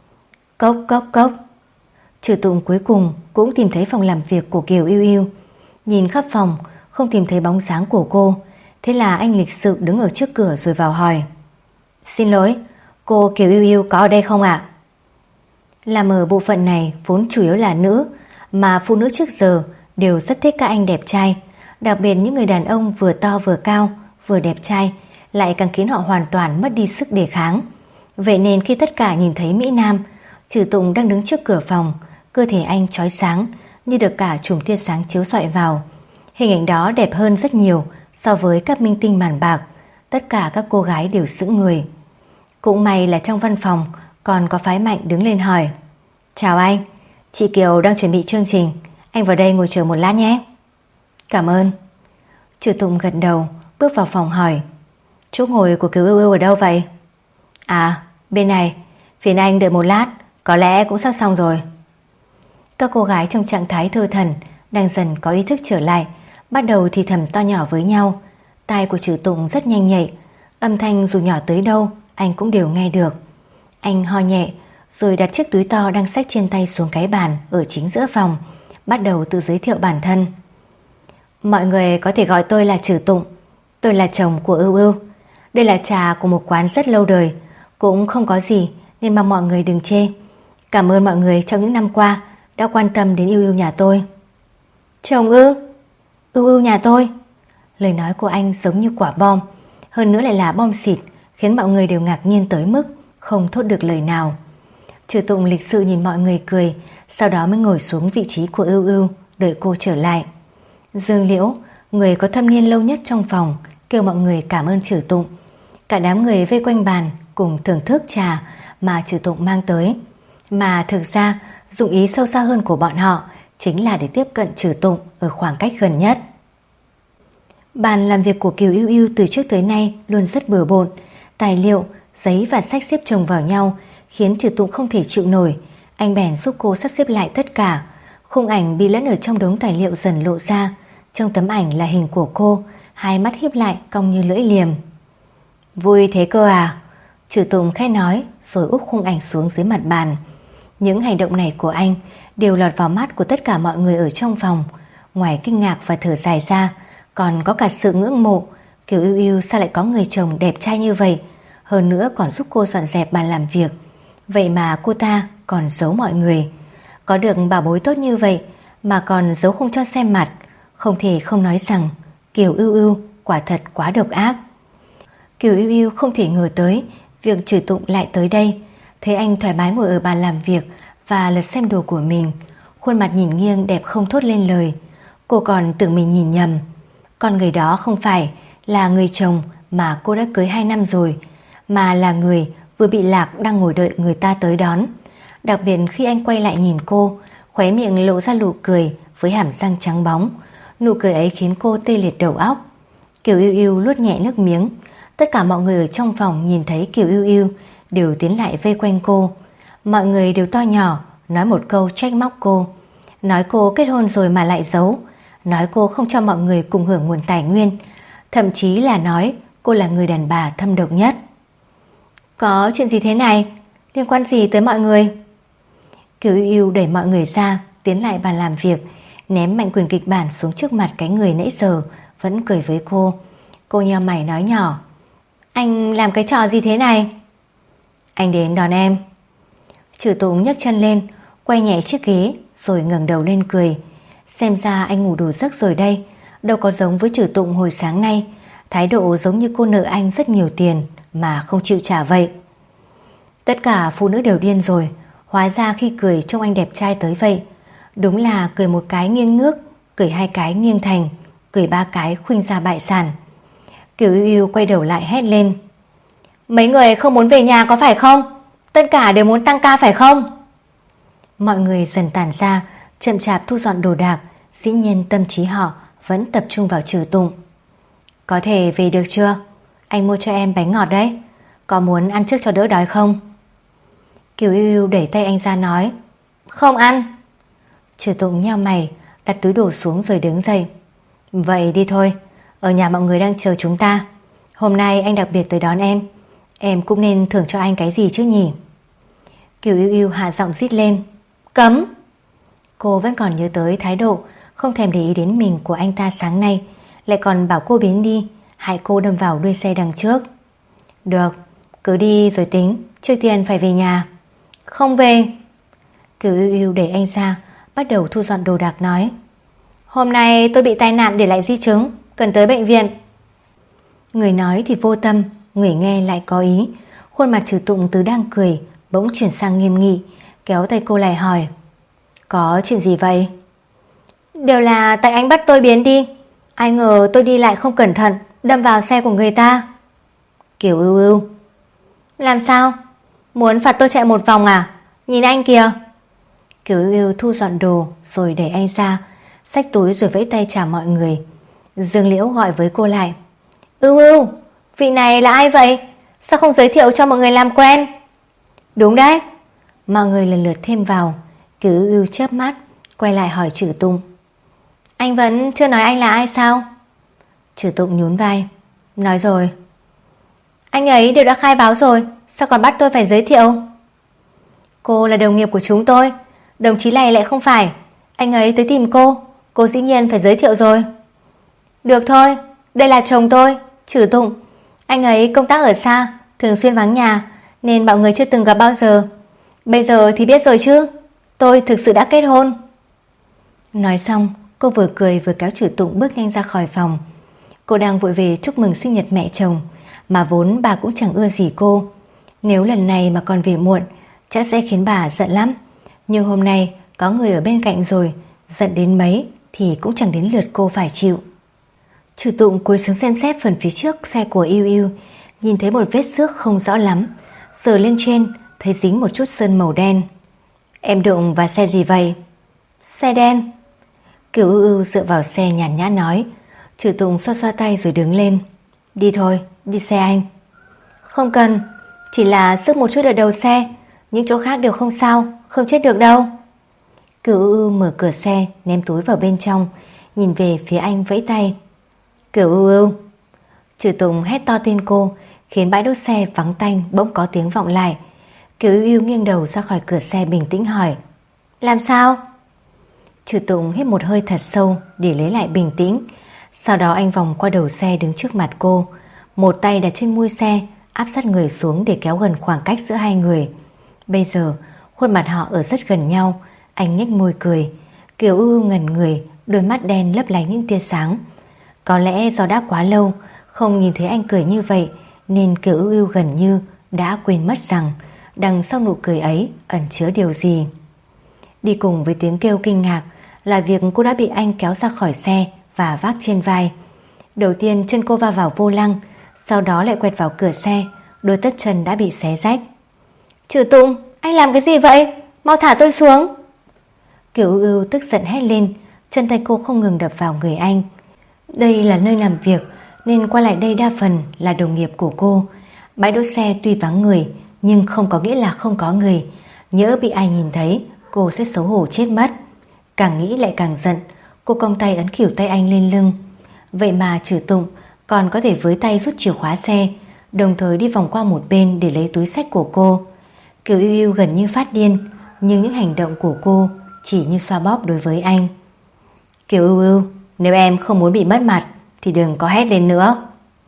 Cốc cốc cốc. Trừ Tụng cuối cùng cũng tìm thấy phòng làm việc của Kiều Ưu Ưu. Nhìn khắp phòng không tìm thấy bóng dáng của cô, thế là anh lịch sự đứng ở trước cửa rồi vào hỏi: Xin lỗi, cô Kiều Ưu Ưu có ở đây không ạ? Làm ở bộ phận này vốn chủ yếu là nữ, mà phụ nữ trước giờ đều rất thích các anh đẹp trai, đặc biệt những người đàn ông vừa to vừa cao vừa đẹp trai lại càng khiến họ hoàn toàn mất đi sức đề kháng. Vậy nên khi tất cả nhìn thấy Mỹ Nam, Trừ Tụng đang đứng trước cửa phòng, cơ thể anh chói sáng như được cả chùm tia sáng chiếu rọi vào. Hình ảnh đó đẹp hơn rất nhiều so với các minh tinh màn bạc. Tất cả các cô gái đều sững người. Cũng may là trong văn phòng còn có Phái Mạnh đứng lên hỏi: "Chào anh, chị Kiều đang chuẩn bị chương trình, anh vào đây ngồi chờ một lát nhé." "Cảm ơn." Trừ Tụng gật đầu, bước vào phòng hỏi: "Chỗ ngồi của Kiều Ưu Ưu ở đâu vậy?" "À, bên này, phiền anh đợi một lát, có lẽ cũng sắp xong rồi." Các cô gái trong trạng thái thơ thẩn đang dần có ý thức trở lại, bắt đầu thì thầm to nhỏ với nhau. Tai của Trừ Tụng rất nhanh nhạy, âm thanh dù nhỏ tới đâu anh cũng đều nghe được. Anh ho nhẹ rồi đặt chiếc túi to đang xách trên tay xuống cái bàn ở chính giữa phòng, bắt đầu tự giới thiệu bản thân. "Mọi người có thể gọi tôi là Trừ Tụng, tôi là chồng của Ưu Ưu. Đây là trà của một quán rất lâu đời, cũng không có gì nên mong mọi người đừng chê. Cảm ơn mọi người trong những năm qua đã quan tâm đến Ưu Ưu nhà tôi." "Chồng ư? Ưu Ưu nhà tôi?" Lời nói của anh giống như quả bom, hơn nữa lại là bom xịt, khiến mọi người đều ngạc nhiên tới mức không thốt được lời nào. Trừ Tụng lịch sự nhìn mọi người cười, sau đó mới ngồi xuống vị trí của Ưu Ưu đợi cô trở lại. Dương Liễu, người có thâm niên lâu nhất trong phòng, kêu mọi người cảm ơn Trừ Tụng. Cả đám người vây quanh bàn cùng thưởng thức trà mà Trừ Tụng mang tới. Mà thực ra dụng ý sâu xa hơn của bọn họ chính là để tiếp cận Trừ Tụng ở khoảng cách gần nhất. Bàn làm việc của Kiều Ưu Ưu từ trước tới nay luôn rất bừa bộn, tài liệu, giấy và sách xếp chồng vào nhau khiến Trừ Tụng không thể chịu nổi. Anh bèn giúp cô sắp xếp lại tất cả. Khung ảnh bị lẫn ở trong đống tài liệu dần lộ ra. Trong tấm ảnh là hình của cô, hai mắt híp lại cong như lưỡi liềm. "Vui thế cơ à?" Trừ Tụng khẽ nói rồi úp khung ảnh xuống dưới mặt bàn. Những hành động này của anh đều lọt vào mắt của tất cả mọi người ở trong phòng. Ngoài kinh ngạc và thở dài ra, còn có cả sự ngưỡng mộ. Kiều Ưu Ưu sao lại có người chồng đẹp trai như vậy, hơn nữa còn giúp cô dọn dẹp bàn làm việc. Vậy mà cô ta còn giấu mọi người. Có được bảo bối tốt như vậy mà còn giấu không cho xem mặt, không thể không nói rằng Kiều Ưu Ưu quả thật quá độc ác. Kiều Ưu Ưu không thể ngờ tới việc Trừ Tụng lại tới đây. Thấy anh thoải mái ngồi ở bàn làm việc và lật xem đồ của mình, khuôn mặt nhìn nghiêng đẹp không thốt lên lời. Cô còn tưởng mình nhìn nhầm. Con người đó không phải là người chồng mà cô đã cưới 2 năm rồi, mà là người vừa bị lạc đang ngồi đợi người ta tới đón. Đặc biệt khi anh quay lại nhìn cô, khóe miệng lộ ra nụ cười với hàm răng trắng bóng. Nụ cười ấy khiến cô tê liệt đầu óc. Kiều Ưu Ưu nuốt nhẹ nước miếng. Tất cả mọi người ở trong phòng nhìn thấy Kiều Ưu Ưu đều tiến lại vây quanh cô. Mọi người đều to nhỏ nói một câu trách móc cô, nói cô kết hôn rồi mà lại giấu, nói cô không cho mọi người cùng hưởng nguồn tài nguyên, thậm chí là nói cô là người đàn bà thâm độc nhất. "Có chuyện gì thế này? Liên quan gì tới mọi người?" Kiều Ưu Ưu đẩy mọi người ra, tiến lại bàn làm việc, ném mạnh quyển kịch bản xuống trước mặt cái người nãy giờ vẫn cười với cô. Cô nheo mày nói nhỏ: "Anh làm cái trò gì thế này?" "Anh đến đón em." Trừ Tụng nhấc chân lên, quay nhẹ chiếc ghế rồi ngẩng đầu lên cười. Xem ra anh ngủ đủ giấc rồi đây. Đâu có giống với Trừ Tụng hồi sáng nay, thái độ giống như cô nợ anh rất nhiều tiền mà không chịu trả vậy. Tất cả phụ nữ đều điên rồi. Hóa ra khi cười trông anh đẹp trai tới vậy. Đúng là cười một cái nghiêng nước, cười 2 cái nghiêng thành, cười 3 cái khuynh ra bại sản. Kiều Ưu Ưu quay đầu lại hét lên: "Mấy người không muốn về nhà có phải không? Tất cả đều muốn tăng ca phải không?" Mọi người dần tản ra, chậm chạp thu dọn đồ đạc. Dĩ nhiên tâm trí họ vẫn tập trung vào Trừ Tụng. "Có thể về được chưa? Anh mua cho em bánh ngọt đấy. Có muốn ăn trước cho đỡ đói không?" Kiều Ưu Ưu đẩy tay anh ra nói: "Không ăn." Trừ Tụng nheo mày, đặt túi đồ xuống rồi đứng dậy. "Vậy đi thôi, ở nhà mọi người đang chờ chúng ta. Hôm nay anh đặc biệt tới đón em cũng nên thưởng cho anh cái gì chứ nhỉ?" Kiều Ưu Ưu hạ giọng rít lên: "Cấm!" Cô vẫn còn nhớ tới thái độ không thèm để ý đến mình của anh ta sáng nay, lại còn bảo cô biến đi, hại cô đâm vào đuôi xe đằng trước. "Được, cứ đi rồi tính, trước tiên phải về nhà." "Không về." Kiều Ưu Ưu để anh ra, bắt đầu thu dọn đồ đạc nói: "Hôm nay tôi bị tai nạn để lại di chứng, cần tới bệnh viện." Người nói thì vô tâm, người nghe lại có ý. Khuôn mặt Trừ Tụng từ đang cười bỗng chuyển sang nghiêm nghị, kéo tay cô lại hỏi: Có chuyện gì vậy? Đều là tại anh bắt tôi biến đi. Ai ngờ tôi đi lại không cẩn thận, đâm vào xe của người ta. Kiều Ưu Ưu: Làm sao? Muốn phạt tôi chạy một vòng à? Nhìn anh kìa. Kiều Ưu Ưu thu dọn đồ rồi đẩy anh ra, xách túi rồi vẫy tay chào mọi người. Dương Liễu gọi với cô lại: Ưu Ưu, vị này là ai vậy? Sao không giới thiệu cho mọi người làm quen? Đúng đấy. Mọi người lần lượt thêm vào. Kiều Ưu Ưu chớp mắt quay lại hỏi Trừ Tụng: Anh vẫn chưa nói anh là ai sao? Trừ Tụng nhún vai: Nói rồi. Anh ấy đều đã khai báo rồi, sao còn bắt tôi phải giới thiệu? Cô là đồng nghiệp của chúng tôi, đồng chí này lại không phải. Anh ấy tới tìm cô dĩ nhiên phải giới thiệu rồi. Được thôi, đây là chồng tôi, Trừ Tụng. Anh ấy công tác ở xa, thường xuyên vắng nhà, nên mọi người chưa từng gặp bao giờ. Bây giờ thì biết rồi chứ, tôi thực sự đã kết hôn. Nói xong, cô vừa cười vừa kéo Trừ Tụng bước nhanh ra khỏi phòng. Cô đang vội về chúc mừng sinh nhật mẹ chồng, mà vốn bà cũng chẳng ưa gì cô. Nếu lần này mà còn về muộn, chắc sẽ khiến bà giận lắm. Nhưng hôm nay có người ở bên cạnh rồi, giận đến mấy thì cũng chẳng đến lượt cô phải chịu. Trừ Tụng cúi xuống xem xét phần phía trước xe của Ưu Ưu, nhìn thấy một vết xước không rõ lắm, sờ lên trên thấy dính một chút sơn màu đen. Em đụng vào xe gì vậy? Xe đen. Kiều Ưu Ưu dựa vào xe nhàn nhã nói. Trừ Tụng xoa xoa tay rồi đứng lên. Đi thôi, đi xe anh. Không cần, chỉ là xước một chút ở đầu xe, những chỗ khác đều không sao, không chết được đâu. Kiều Ưu Ưu mở cửa xe, ném túi vào bên trong, nhìn về phía anh vẫy tay. Kiều Ưu Ưu. Trừ Tụng hét to tên cô, khiến bãi đỗ xe vắng tanh bỗng có tiếng vọng lại. Kiều Ưu Ưu nghiêng đầu ra khỏi cửa xe bình tĩnh hỏi: Làm sao? Trừ Tụng hít một hơi thật sâu để lấy lại bình tĩnh. Sau đó anh vòng qua đầu xe đứng trước mặt cô, một tay đặt trên mui xe, áp sát người xuống để kéo gần khoảng cách giữa hai người. Bây giờ khuôn mặt họ ở rất gần nhau. Anh nhếch môi cười. Kiều Ưu Ưu ngẩn người, đôi mắt đen lấp lánh những tia sáng. Có lẽ do đã quá lâu không nhìn thấy anh cười như vậy, nên Kiều Ưu Ưu gần như đã quên mất rằng đằng sau nụ cười ấy ẩn chứa điều gì. Đi cùng với tiếng kêu kinh ngạc là việc cô đã bị anh kéo ra khỏi xe và vác trên vai. Đầu tiên chân cô va vào vô lăng, sau đó lại quẹt vào cửa xe, đôi tất chân đã bị xé rách. Trừ Tụng, anh làm cái gì vậy? Mau thả tôi xuống. Kiều Ưu Ưu tức giận hét lên, chân tay cô không ngừng đập vào người anh. Đây là nơi làm việc nên qua lại đây đa phần là đồng nghiệp của cô. Bãi đỗ xe tuy vắng người nhưng không có nghĩa là không có người. Nhỡ bị ai nhìn thấy, cô sẽ xấu hổ chết mất. Càng nghĩ lại càng giận, cô cong tay ấn khỉu tay anh lên lưng. Vậy mà Trừ Tụng còn có thể với tay rút chìa khóa xe, đồng thời đi vòng qua một bên để lấy túi xách của cô. Kiều Ưu Ưu gần như phát điên, nhưng những hành động của cô chỉ như xoa bóp đối với anh. Kiều Ưu Ưu, nếu em không muốn bị mất mặt thì đừng có hét lên nữa.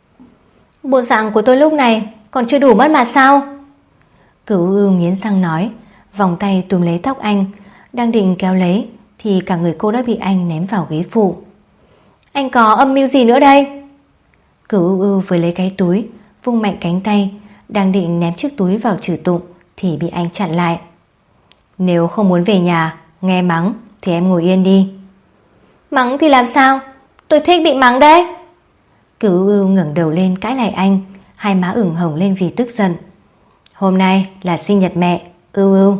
Bộ dạng của tôi lúc này còn chưa đủ mất mặt sao? Kiều Ưu Ưu nghiến răng nói, vòng tay túm lấy tóc anh, đang định kéo lấy thì cả người cô đã bị anh ném vào ghế phụ. Anh có âm mưu gì nữa đây? Kiều Ưu Ưu vừa lấy cái túi, vung mạnh cánh tay, đang định ném chiếc túi vào Trừ Tụng thì bị anh chặn lại. Nếu không muốn về nhà nghe mắng thì em ngồi yên đi. Mắng thì làm sao? Tôi thích bị mắng đấy. Kiều Ưu Ưu ngẩng đầu lên cãi lại anh, hai má ửng hồng lên vì tức giận. Hôm nay là sinh nhật mẹ, Ưu Ưu.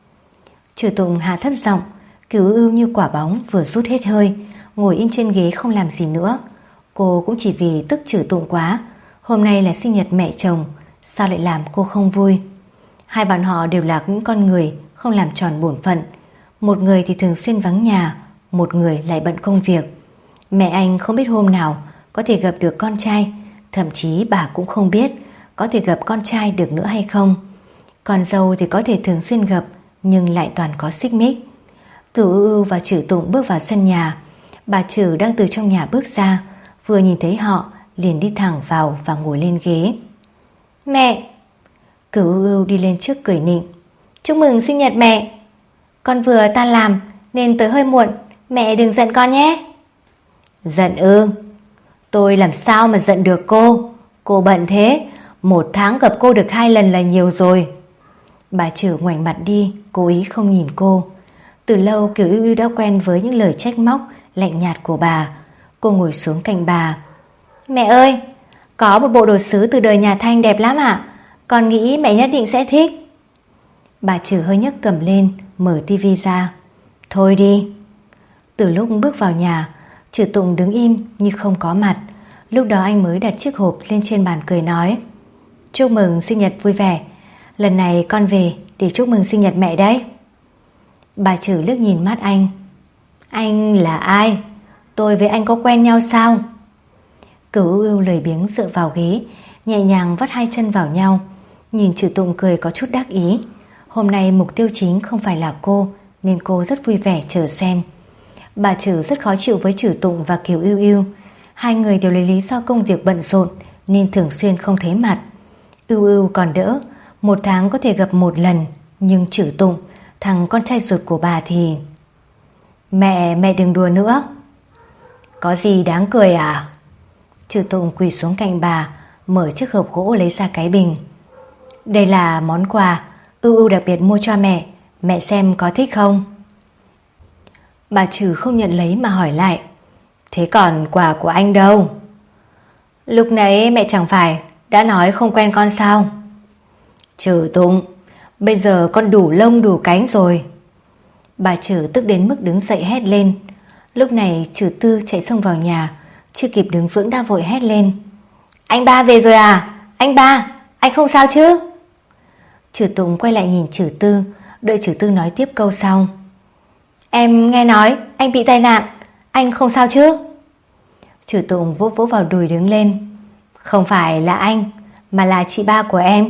Trừ Tụng hạ thấp giọng. Kiều Ưu Ưu như quả bóng vừa rút hết hơi, ngồi im trên ghế không làm gì nữa. Cô cũng chỉ vì tức Trừ Tụng quá. Hôm nay là sinh nhật mẹ chồng, sao lại làm cô không vui? Hai bọn họ đều là những con người không làm tròn bổn phận. Một người thì thường xuyên vắng nhà, một người lại bận công việc. Mẹ anh không biết hôm nào có thể gặp được con trai, thậm chí bà cũng không biết có thể gặp con trai được nữa hay không. Con dâu thì có thể thường xuyên gặp, nhưng lại toàn có xích mích. Kiều Ưu Ưu và Trừ Tụng bước vào sân nhà. Bà Trừ đang từ trong nhà bước ra, vừa nhìn thấy họ liền đi thẳng vào và ngồi lên ghế. Mẹ! Kiều Ưu Ưu đi lên trước cười nịnh. Chúc mừng sinh nhật mẹ. Con vừa tan làm nên tới hơi muộn, mẹ đừng giận con nhé. Giận ư? Tôi làm sao mà giận được cô? Cô bận thế, 1 tháng gặp cô được 2 lần là nhiều rồi. Bà Trử ngoảnh mặt đi, cố ý không nhìn cô. Từ lâu Kiều Ưu Ưu đã quen với những lời trách móc lạnh nhạt của bà. Cô ngồi xuống cạnh bà. Mẹ ơi, có một bộ đồ sứ từ đời nhà Thanh đẹp lắm ạ. Con nghĩ mẹ nhất định sẽ thích. Bà Trử hơi nhấc cầm lên, mở tivi ra. Thôi đi. Từ lúc bước vào nhà, Trử Tụng đứng im như không có mặt. Lúc đó anh mới đặt chiếc hộp lên trên bàn cười nói: Chúc mừng sinh nhật vui vẻ. Lần này con về để chúc mừng sinh nhật mẹ đấy. Bà Trử liếc nhìn mắt anh. Anh là ai? Tôi với anh có quen nhau sao? Kiều Ưu Ưu lười biếng dựa vào ghế, nhẹ nhàng vắt 2 chân vào nhau, nhìn Trử Tụng cười có chút đắc ý. Hôm nay mục tiêu chính không phải là cô, nên cô rất vui vẻ chờ xem. Bà Trử rất khó chịu với Trử Tụng và Kiều Ưu Ưu. Hai người đều lấy lý do công việc bận rộn nên thường xuyên không thấy mặt. Ưu Ưu còn đỡ, 1 tháng có thể gặp 1 lần, nhưng Trử Tụng, thằng con trai ruột của bà thì... Mẹ đừng đùa nữa. Có gì đáng cười à? Trử Tụng quỳ xuống cạnh bà, mở chiếc hộp gỗ lấy ra cái bình. Đây là món quà Ưu Ưu đặc biệt mua cho mẹ xem có thích không? Bà Trử không nhận lấy mà hỏi lại. Thế còn quà của anh đâu? Lúc nãy mẹ chẳng phải đã nói không quen con sao? Trử Tụng, bây giờ con đủ lông đủ cánh rồi. Bà Trử tức đến mức đứng dậy hét lên. Lúc này Trử Tư chạy xông vào nhà, chưa kịp đứng vững đã vội hét lên. Anh ba về rồi à? Anh ba, anh không sao chứ? Trử Tụng quay lại nhìn Trử Tư, đợi Trử Tư nói tiếp câu sau. Em nghe nói anh bị tai nạn, anh không sao chứ? Trử Tụng vỗ vỗ vào đùi đứng lên. Không phải là anh, mà là chị ba của em.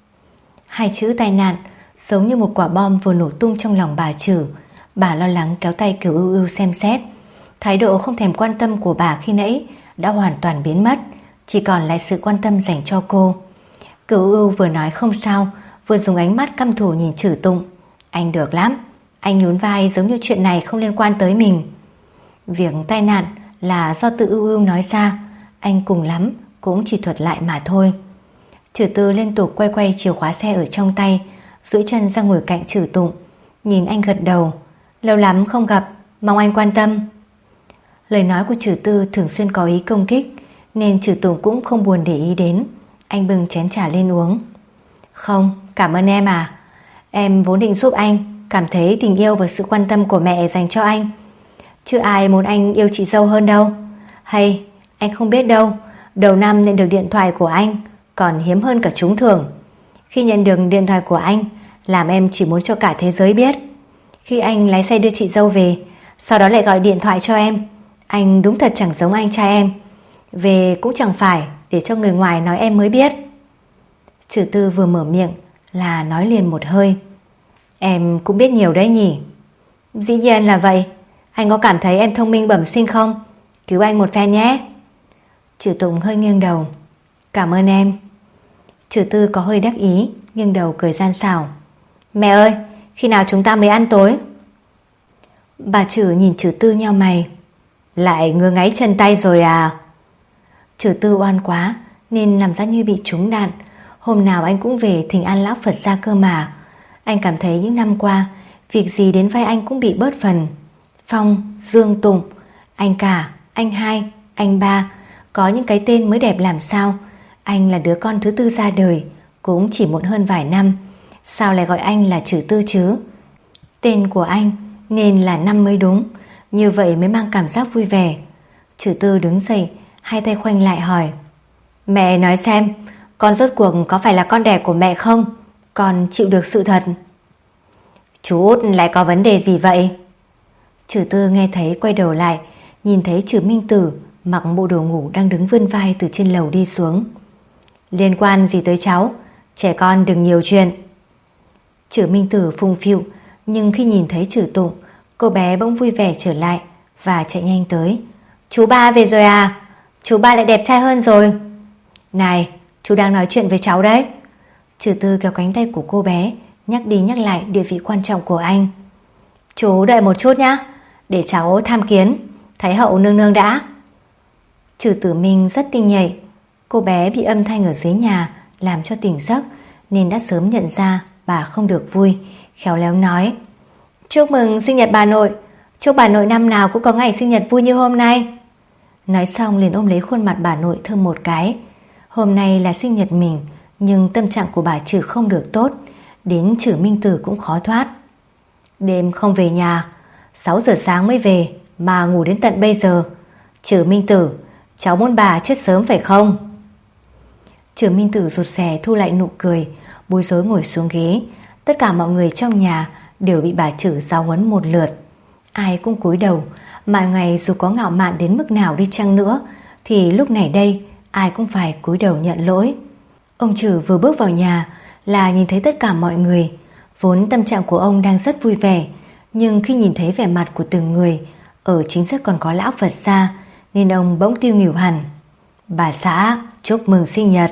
2 chữ tai nạn giống như một quả bom vừa nổ tung trong lòng bà Trử. Bà lo lắng kéo tay Kiều Ưu Ưu xem xét. Thái độ không thèm quan tâm của bà khi nãy đã hoàn toàn biến mất, chỉ còn lại sự quan tâm dành cho cô. Kiều Ưu Ưu vừa nói không sao, vừa dùng ánh mắt căm thù nhìn Trử Tụng. Anh được lắm. Anh nhún vai giống như chuyện này không liên quan tới mình. Việc tai nạn là do tự Ưu Ưu nói ra, anh cùng lắm cũng chỉ thuật lại mà thôi. Trử Tư liên tục quay chìa khóa xe ở trong tay, duỗi chân ra ngồi cạnh Trử Tụng, nhìn anh gật đầu. Lâu lắm không gặp, mong anh quan tâm. Lời nói của Trử Tư thường xuyên có ý công kích, nên Trử Tụng cũng không buồn để ý đến. Anh bưng chén trà lên uống. Không, cảm ơn em à. Em vốn định giúp anh cảm thấy tình yêu và sự quan tâm của mẹ dành cho anh, chứ ai muốn anh yêu chị dâu hơn đâu. Hay, anh không biết đâu, đầu năm nhận được điện thoại của anh còn hiếm hơn cả trúng thưởng. Khi nhận được điện thoại của anh, làm em chỉ muốn cho cả thế giới biết. Khi anh lái xe đưa chị dâu về, sau đó lại gọi điện thoại cho em, anh đúng thật chẳng giống anh trai em. Về cũng chẳng phải để cho người ngoài nói em mới biết. Trử Tư vừa mở miệng là nói liền một hơi. Em cũng biết nhiều đấy nhỉ? Dĩ nhiên là vậy. Anh có cảm thấy em thông minh bẩm sinh không? Cứu anh một phen nhé. Trử Tụng hơi nghiêng đầu. Cảm ơn em. Trử Tư có hơi đắc ý, nghiêng đầu cười gian xảo. Mẹ ơi, khi nào chúng ta mới ăn tối? Bà Trử nhìn Trử Tư nheo mày. Lại ngứa ngáy chân tay rồi à? Trử Tư oan quá nên làm ra như bị trúng đạn. Hôm nào anh cũng về thỉnh an lão Phật gia cơ mà. Anh cảm thấy những năm qua, việc gì đến vai anh cũng bị bớt phần. Phong, Dương, Tụng, anh cả, anh hai, anh ba, có những cái tên mới đẹp làm sao. Anh là đứa con thứ 4 ra đời, cũng chỉ muộn hơn vài năm. Sao lại gọi anh là Trử Tư chứ? Tên của anh nên là năm mới đúng, như vậy mới mang cảm giác vui vẻ. Trử Tư đứng dậy, 2 tay khoanh lại hỏi. Mẹ nói xem, con rốt cuộc có phải là con đẻ của mẹ không? Con chịu được sự thật. Chú út lại có vấn đề gì vậy? Trử Tư nghe thấy quay đầu lại, nhìn thấy Trử Minh Tử mặc bộ đồ ngủ đang đứng vươn vai từ trên lầu đi xuống. Liên quan gì tới cháu? Trẻ con đừng nhiều chuyện. Trử Minh Tử phung phịu, nhưng khi nhìn thấy Trử Tụng, cô bé bỗng vui vẻ trở lại và chạy nhanh tới. Chú ba về rồi à? Chú ba lại đẹp trai hơn rồi. Này, chú đang nói chuyện với cháu đấy. Trử Tư kéo cánh tay của cô bé, nhắc đi nhắc lại địa vị quan trọng của anh. Chú đợi một chút nhá, để cháu tham kiến Thái hậu nương nương đã. Trử Tử Minh rất tinh nhạy. Cô bé bị âm thanh ở dưới nhà làm cho tỉnh giấc nên đã sớm nhận ra bà không được vui, khéo léo nói: "Chúc mừng sinh nhật bà nội, chúc bà nội năm nào cũng có ngày sinh nhật vui như hôm nay." Nói xong liền ôm lấy khuôn mặt bà nội thơm một cái. Hôm nay là sinh nhật mình, nhưng tâm trạng của bà Trử không được tốt, đến Trử Minh Tử cũng khó thoát. Đêm không về nhà, 6 giờ sáng mới về mà ngủ đến tận bây giờ. Trử Minh Tử, cháu muốn bà chết sớm phải không? Trử Minh Tử rụt rè thu lại nụ cười, bối rối ngồi xuống ghế. Tất cả mọi người trong nhà đều bị bà Trử giáo huấn một lượt. Ai cũng cúi đầu, mọi ngày dù có ngạo mạn đến mức nào đi chăng nữa thì lúc này đây ai cũng phải cúi đầu nhận lỗi. Ông Trử vừa bước vào nhà là nhìn thấy tất cả mọi người. Vốn tâm trạng của ông đang rất vui vẻ, nhưng khi nhìn thấy vẻ mặt của từng người, ở chính giữa còn có lão Phật gia, nên ông bỗng tiêu nghỉu hẳn. "Bà xã, chúc mừng sinh nhật."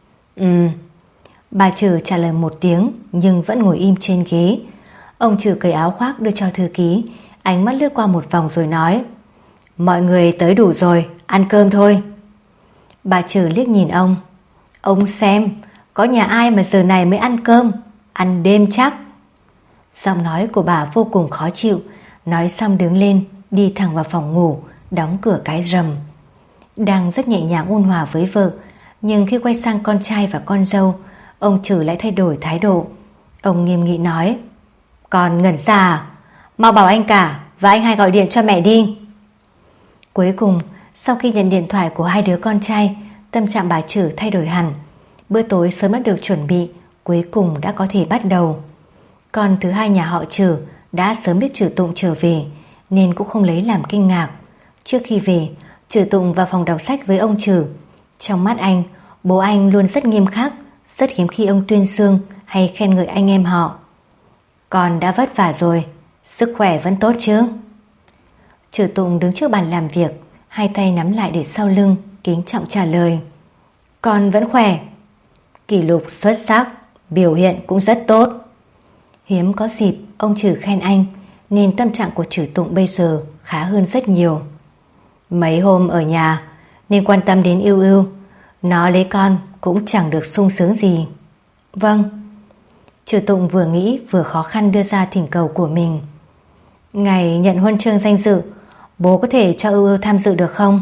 Bà Trử trả lời một tiếng nhưng vẫn ngồi im trên ghế. Ông Trử cởi áo khoác đưa cho thư ký, ánh mắt lướt qua một vòng rồi nói: "Mọi người tới đủ rồi, ăn cơm thôi." Bà Trử liếc nhìn ông: "Ông xem, có nhà ai mà giờ này mới ăn cơm, ăn đêm chắc." Giọng nói của bà vô cùng khó chịu. Nói xong đứng lên, đi thẳng vào phòng ngủ, đóng cửa cái rầm. Đang rất nhẹ nhàng ôn hòa với vợ, nhưng khi quay sang con trai và con dâu, ông Trử lại thay đổi thái độ. Ông nghiêm nghị nói: "Còn ngẩn ra à? Mau bảo anh cả và anh hai gọi điện cho mẹ đi." Cuối cùng, sau khi nhận điện thoại của hai đứa con trai, tâm trạng bà Trử thay đổi hẳn. Bữa tối sớm đã được chuẩn bị, cuối cùng đã có thể bắt đầu. Con thứ hai nhà họ Trử đã sớm biết Trử Tụng trở về nên cũng không lấy làm kinh ngạc. Trước khi về, Trử Tụng vào phòng đọc sách với ông Trử. Trong mắt anh, bố anh luôn rất nghiêm khắc, rất hiếm khi ông tuyên dương hay khen ngợi anh em họ. "Con đã vất vả rồi, sức khỏe vẫn tốt chứ?" Trử Tụng đứng trước bàn làm việc, hai tay nắm lại để sau lưng, kính trọng trả lời: "Con vẫn khỏe." "Kỷ lục xuất sắc, biểu hiện cũng rất tốt." Hiếm có dịp ông Trử khen anh, nên tâm trạng của Trử Tụng bây giờ khá hơn rất nhiều. "Mấy hôm ở nhà nên quan tâm đến Ưu Ưu, nó lấy con cũng chẳng được sung sướng gì." "Vâng." Trử Tụng vừa nghĩ vừa khó khăn đưa ra thỉnh cầu của mình. "Ngày nhận huân chương danh dự, bố có thể cho Ưu Ưu tham dự được không?"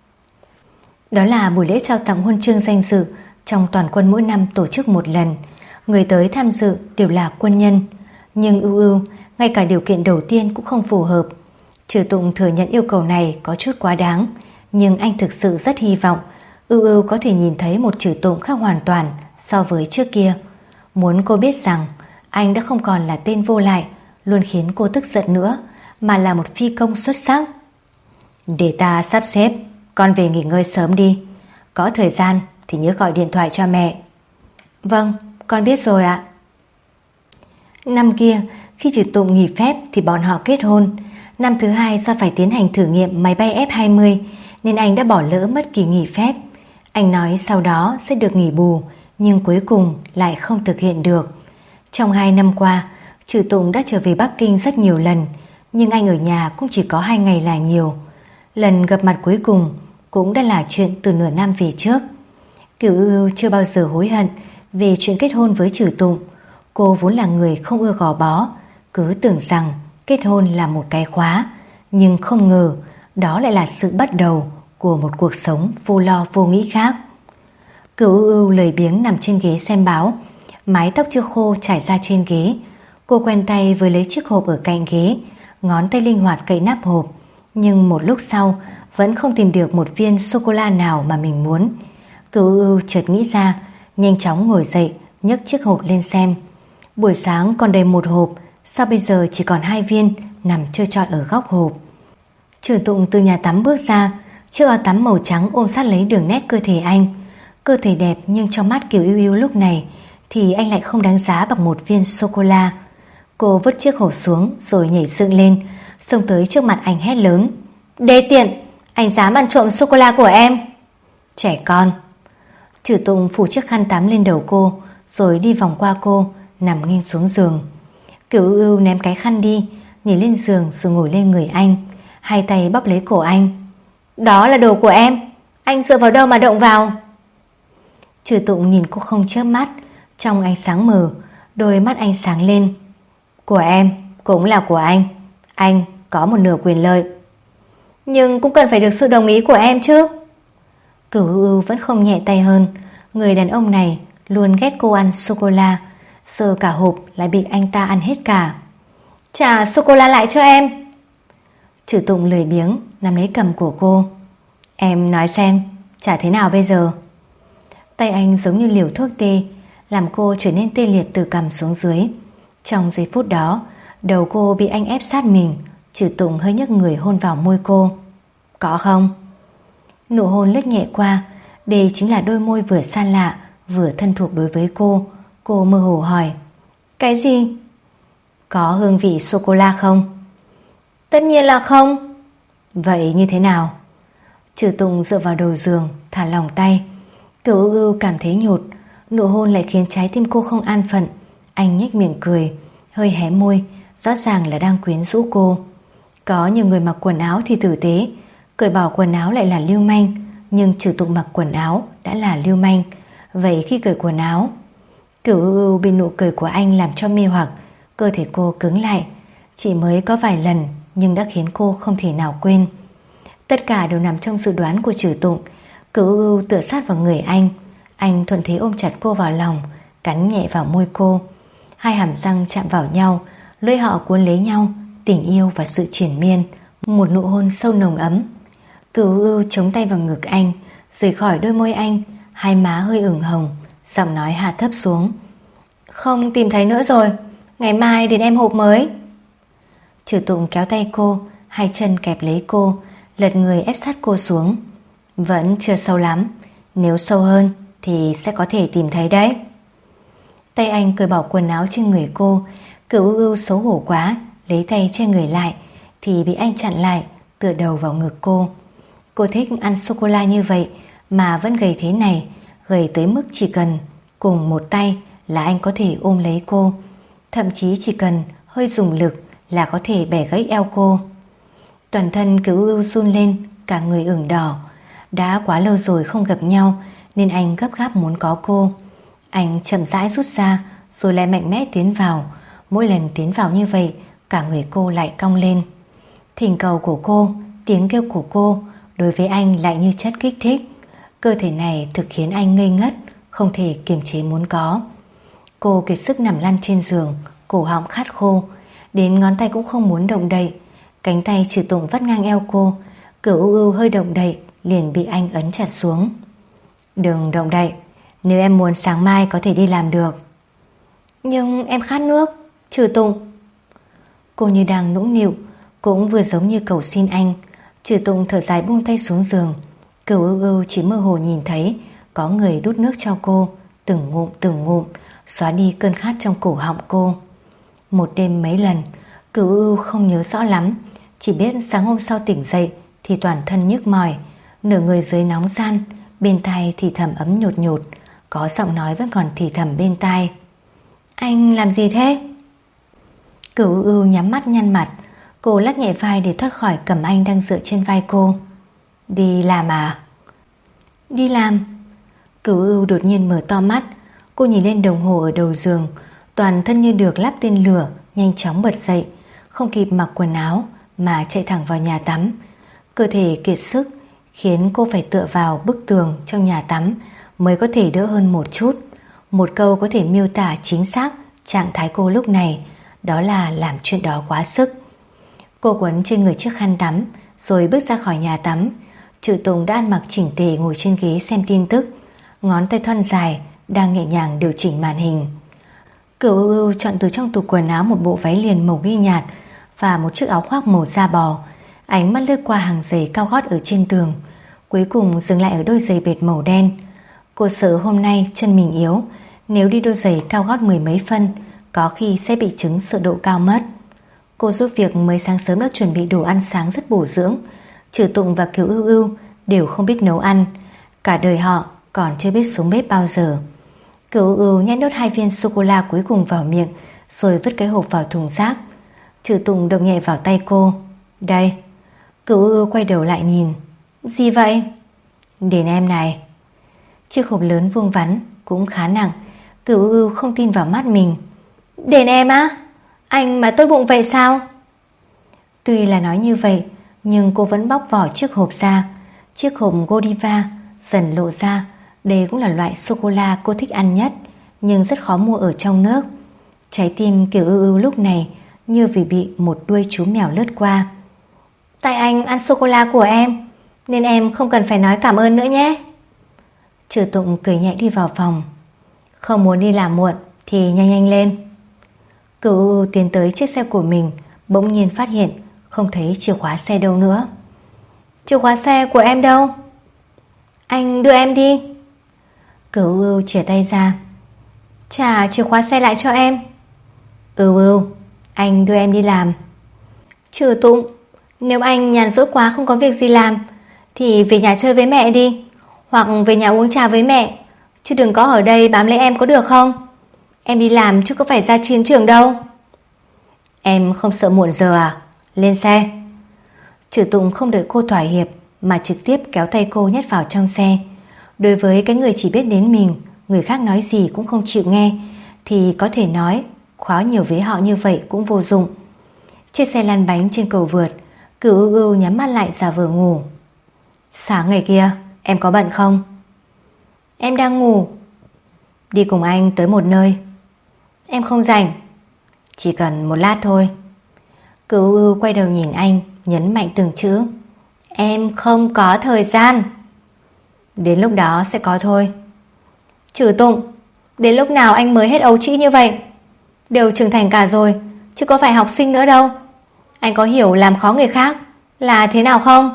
Đó là buổi lễ trao tặng huân chương danh dự trong toàn quân mỗi năm tổ chức một lần. Người tới tham dự đều là quân nhân, nhưng Ưu Ưu ngay cả điều kiện đầu tiên cũng không phù hợp. Trử Tụng thừa nhận yêu cầu này có chút quá đáng, nhưng anh thực sự rất hy vọng Ưu Ưu có thể nhìn thấy một Trử Tụng khác hoàn toàn so với trước kia. Muốn cô biết rằng anh đã không còn là tên vô lại luôn khiến cô tức giận nữa, mà là một phi công xuất sắc. "Để ta sắp xếp, con về nghỉ ngơi sớm đi. Có thời gian thì nhớ gọi điện thoại cho mẹ." "Vâng, con biết rồi ạ." Năm kia, khi Trử Tụng nghỉ phép thì bọn họ kết hôn. Năm thứ hai do phải tiến hành thử nghiệm máy bay F-20 nên anh đã bỏ lỡ mất kỳ nghỉ phép. Anh nói sau đó sẽ được nghỉ bù, nhưng cuối cùng lại không thực hiện được. Trong 2 năm qua, Trử Tụng đã trở về Bắc Kinh rất nhiều lần, nhưng anh ở nhà cũng chỉ có 2 ngày là nhiều. Lần gặp mặt cuối cùng cũng đã là chuyện từ nửa năm về trước. Cửu Ưu chưa bao giờ hối hận về chuyện kết hôn với Trử Tụng. Cô vốn là người không ưa gò bó, cứ tưởng rằng kết hôn là một cái khóa, nhưng không ngờ đó lại là sự bắt đầu của một cuộc sống vô lo vô nghĩ khác. Cửu Ưu lười biếng nằm trên ghế xem báo, mái tóc chưa khô trải ra trên ghế. Cô quen tay với lấy chiếc hộp ở cạnh ghế, ngón tay linh hoạt cậy nắp hộp, nhưng một lúc sau vẫn không tìm được một viên sô-cô-la nào mà mình muốn. Cửu Ưu chợt nghĩ ra, nhanh chóng ngồi dậy, nhấc chiếc hộp lên xem. Buổi sáng còn đầy một hộp, sao bây giờ chỉ còn 2 viên nằm trơ trọi ở góc hộp. Trử Tụng từ nhà tắm bước ra, chiếc áo tắm màu trắng ôm sát lấy đường nét cơ thể anh. Cơ thể đẹp nhưng trong mắt Kiều Ưu Ưu lúc này thì anh lại không đáng giá bằng một viên sô-cô-la. Cô vứt chiếc hộp xuống rồi nhảy dựng lên, xông tới trước mặt anh hét lớn: "Đê tiện, anh dám ăn trộm sô-cô-la của em!" "Trẻ con!" Trử Tụng phủ chiếc khăn tắm lên đầu cô, rồi đi vòng qua cô, nằm nghiêng xuống giường. Kiều Ưu Ưu ném cái khăn đi, nhảy lên giường rồi ngồi lên người anh, hai tay bóp lấy cổ anh. "Đó là đồ của em, anh dựa vào đâu mà động vào?" Trừ Tụng nhìn cô không chớp mắt. Trong ánh sáng mờ, đôi mắt anh sáng lên. Của em cũng là của anh có một nửa quyền lợi. Nhưng cũng cần phải được sự đồng ý của em chứ. Cửu Ưu vẫn không nhẹ tay hơn. Người đàn ông này luôn ghét cô ăn sô-cô-la, giờ cả hộp lại bị anh ta ăn hết cả. Trả sô-cô-la lại cho em. Trừ Tụng lười biếng nắm lấy cầm của cô. Em nói xem, trả thế nào bây giờ? Tay anh giống như liều thuốc tê, làm cô trở nên tê liệt từ cằm xuống dưới. Trong giây phút đó, đầu cô bị anh ép sát mình. Trừ Tụng hơi nhấc người hôn vào môi cô. Có không? Nụ hôn lướt nhẹ qua. Đây chính là đôi môi vừa xa lạ vừa thân thuộc đối với cô. Cô mơ hồ hỏi. Cái gì? Có hương vị sô-cô-la không? Tất nhiên là không. Vậy như thế nào? Trừ Tụng dựa vào đầu giường, thả lỏng tay. Cửu Ưu cảm thấy nhột. Nụ hôn lại khiến trái tim cô không an phận. Anh nhếch miệng cười, hơi hé môi, rõ ràng là đang quyến rũ cô. Có nhiều người mặc quần áo thì tử tế, cởi bỏ quần áo lại là lưu manh. Nhưng Trừ Tụng mặc quần áo đã là lưu manh. Vậy khi cởi quần áo, Cửu Ưu bị nụ cười của anh làm cho mê hoặc. Cơ thể cô cứng lại. Chỉ mới có vài lần nhưng đã khiến cô không thể nào quên. Tất cả đều nằm trong dự đoán của Trừ Tụng. Cửu Ưu tựa sát vào người anh. Anh thuận thế ôm chặt cô vào lòng, cắn nhẹ vào môi cô. Hai hàm răng chạm vào nhau, lưỡi họ cuốn lấy nhau, tình yêu và sự triền miên. Một nụ hôn sâu nồng ấm. Cửu Ưu chống tay vào ngực anh, rời khỏi đôi môi anh. Hai má hơi ửng hồng, giọng nói hạ thấp xuống. Không tìm thấy nữa rồi, ngày mai đến em hộp mới. Trừ Tụng kéo tay cô, hai chân kẹp lấy cô, lật người ép sát cô xuống. Vẫn chưa sâu lắm, nếu sâu hơn thì sẽ có thể tìm thấy đấy. Tay anh cởi bỏ quần áo trên người cô. Cửu Ưu xấu hổ quá, lấy tay che người lại thì bị anh chặn lại, tựa đầu vào ngực cô. Cô thích ăn sô-cô-la như vậy mà vẫn gầy thế này, gầy tới mức chỉ cần cùng một tay là anh có thể ôm lấy cô. Thậm chí chỉ cần hơi dùng lực là có thể bẻ gãy eo cô. Toàn thân Cửu Ưu run lên, cả người ửng đỏ. Đã quá lâu rồi không gặp nhau nên anh gấp gáp muốn có cô. Anh chậm rãi rút ra rồi lại mạnh mẽ tiến vào. Mỗi lần tiến vào như vậy, cả người cô lại cong lên. Thỉnh cầu của cô, tiếng kêu của cô đối với anh lại như chất kích thích. Cơ thể này thực khiến anh ngây ngất, không thể kiềm chế muốn có. Cô kiệt sức nằm lăn trên giường, cổ họng khát khô, đến ngón tay cũng không muốn động đậy. Cánh tay Trừ Tụng vắt ngang eo cô. Cửu Ưu hơi động đậy liền bị anh ấn chặt xuống. Đừng động đậy, nếu em muốn sáng mai có thể đi làm được. Nhưng em khát nước, Trừ Tụng. Cô như đang nũng nịu, cũng vừa giống như cầu xin anh. Trừ Tụng thở dài buông tay xuống giường. Cửu Ưu chỉ mơ hồ nhìn thấy có người đút nước cho cô, từng ngụm, xóa đi cơn khát trong cổ họng cô. Một đêm mấy lần, Cửu Ưu không nhớ rõ lắm, chỉ biết sáng hôm sau tỉnh dậy thì toàn thân nhức mỏi, nửa người dưới nóng ran, bên tai thì thầm ấm nhột nhột, có giọng nói vẫn còn thì thầm bên tai. Anh làm gì thế? Cửu Ưu nhắm mắt nhăn mặt. Cô lắc nhẹ vai để thoát khỏi cầm anh đang dựa trên vai cô. Đi làm à? Đi làm. Cửu Ưu đột nhiên mở to mắt. Cô nhìn lên đồng hồ ở đầu giường, toàn thân như được lắp tên lửa, nhanh chóng bật dậy, không kịp mặc quần áo mà chạy thẳng vào nhà tắm. Cơ thể kiệt sức khiến cô phải tựa vào bức tường trong nhà tắm mới có thể đỡ hơn một chút. Một câu có thể miêu tả chính xác trạng thái cô lúc này, đó là làm chuyện đó quá sức. Cô quấn trên người chiếc khăn tắm rồi bước ra khỏi nhà tắm. Trừ Tùng đã ăn mặc chỉnh tề ngồi trên ghế xem tin tức, ngón tay thon dài đang nhẹ nhàng điều chỉnh màn hình. Cửu Ưu chọn từ trong tủ quần áo một bộ váy liền màu ghi nhạt và một chiếc áo khoác màu da bò. Ánh mắt lướt qua hàng giày cao gót ở trên tường, cuối cùng dừng lại ở đôi giày bệt màu đen. Cô sợ hôm nay chân mình yếu, nếu đi đôi giày cao gót mười mấy phân có khi sẽ bị chứng sợ độ cao mất. Cô giúp việc mới sáng sớm đã chuẩn bị đồ ăn sáng rất bổ dưỡng. Trừ Tụng và Cửu Ưu đều không biết nấu ăn, cả đời họ còn chưa biết xuống bếp bao giờ. Cửu Ưu nhét nốt 2 viên sô-cô-la cuối cùng vào miệng rồi vứt cái hộp vào thùng rác. Trừ Tụng động nhẹ vào tay cô. Đây. Cửu Ưu quay đầu lại nhìn. Gì vậy? Đến em này. Chiếc hộp lớn vuông vắn cũng khá nặng. Cửu Ưu Ưu không tin vào mắt mình. Đền em á? Anh mà tốt bụng vậy sao? Tuy là nói như vậy, nhưng cô vẫn bóc vỏ chiếc hộp ra. Chiếc hộp Godiva dần lộ ra. Đây cũng là loại sô-cô-la cô thích ăn nhất, nhưng rất khó mua ở trong nước. Trái tim Kiều Ưu Ưu lúc này như vì bị một đuôi chú mèo lướt qua. Tại anh ăn sô-cô-la của em, nên em không cần phải nói cảm ơn nữa nhé. Trừ Tụng cười nhẹ đi vào phòng. Không muốn đi làm muộn thì nhanh nhanh lên. Cửu Ưu Ưu tiến tới chiếc xe của mình, bỗng nhiên phát hiện không thấy chìa khóa xe đâu nữa. Chìa khóa xe của em đâu? Anh đưa em đi. Cửu Ưu Ưu chìa tay ra. Trả chìa khóa xe lại cho em. Ưu Ưu, anh đưa em đi làm. Trừ Tụng, nếu anh nhàn rỗi quá không có việc gì làm thì về nhà chơi với mẹ đi, hoặc về nhà uống trà với mẹ, chứ đừng có ở đây bám lấy em có được không? Em đi làm chứ có phải ra chiến trường đâu. Em không sợ muộn giờ à? Lên xe. Trừ Tụng không đợi cô thỏa hiệp mà trực tiếp kéo tay cô nhét vào trong xe. Đối với cái người chỉ biết đến mình, người khác nói gì cũng không chịu nghe, thì có thể nói khó nhiều với họ như vậy cũng vô dụng. Chiếc xe lăn bánh trên cầu vượt, Cửu Ưu Ưu nhắm mắt lại giả vờ ngủ. Sáng ngày kia em có bận không? Em đang ngủ. Đi cùng anh tới một nơi. Em không rảnh. Chỉ cần một lát thôi. Cửu Ưu Ưu quay đầu nhìn anh, nhấn mạnh từng chữ. Em không có thời gian. Đến lúc đó sẽ có thôi. Trừ Tụng, đến lúc nào anh mới hết ấu trĩ như vậy? Đều trưởng thành cả rồi, chứ có phải học sinh nữa đâu. Anh có hiểu làm khó người khác là thế nào không?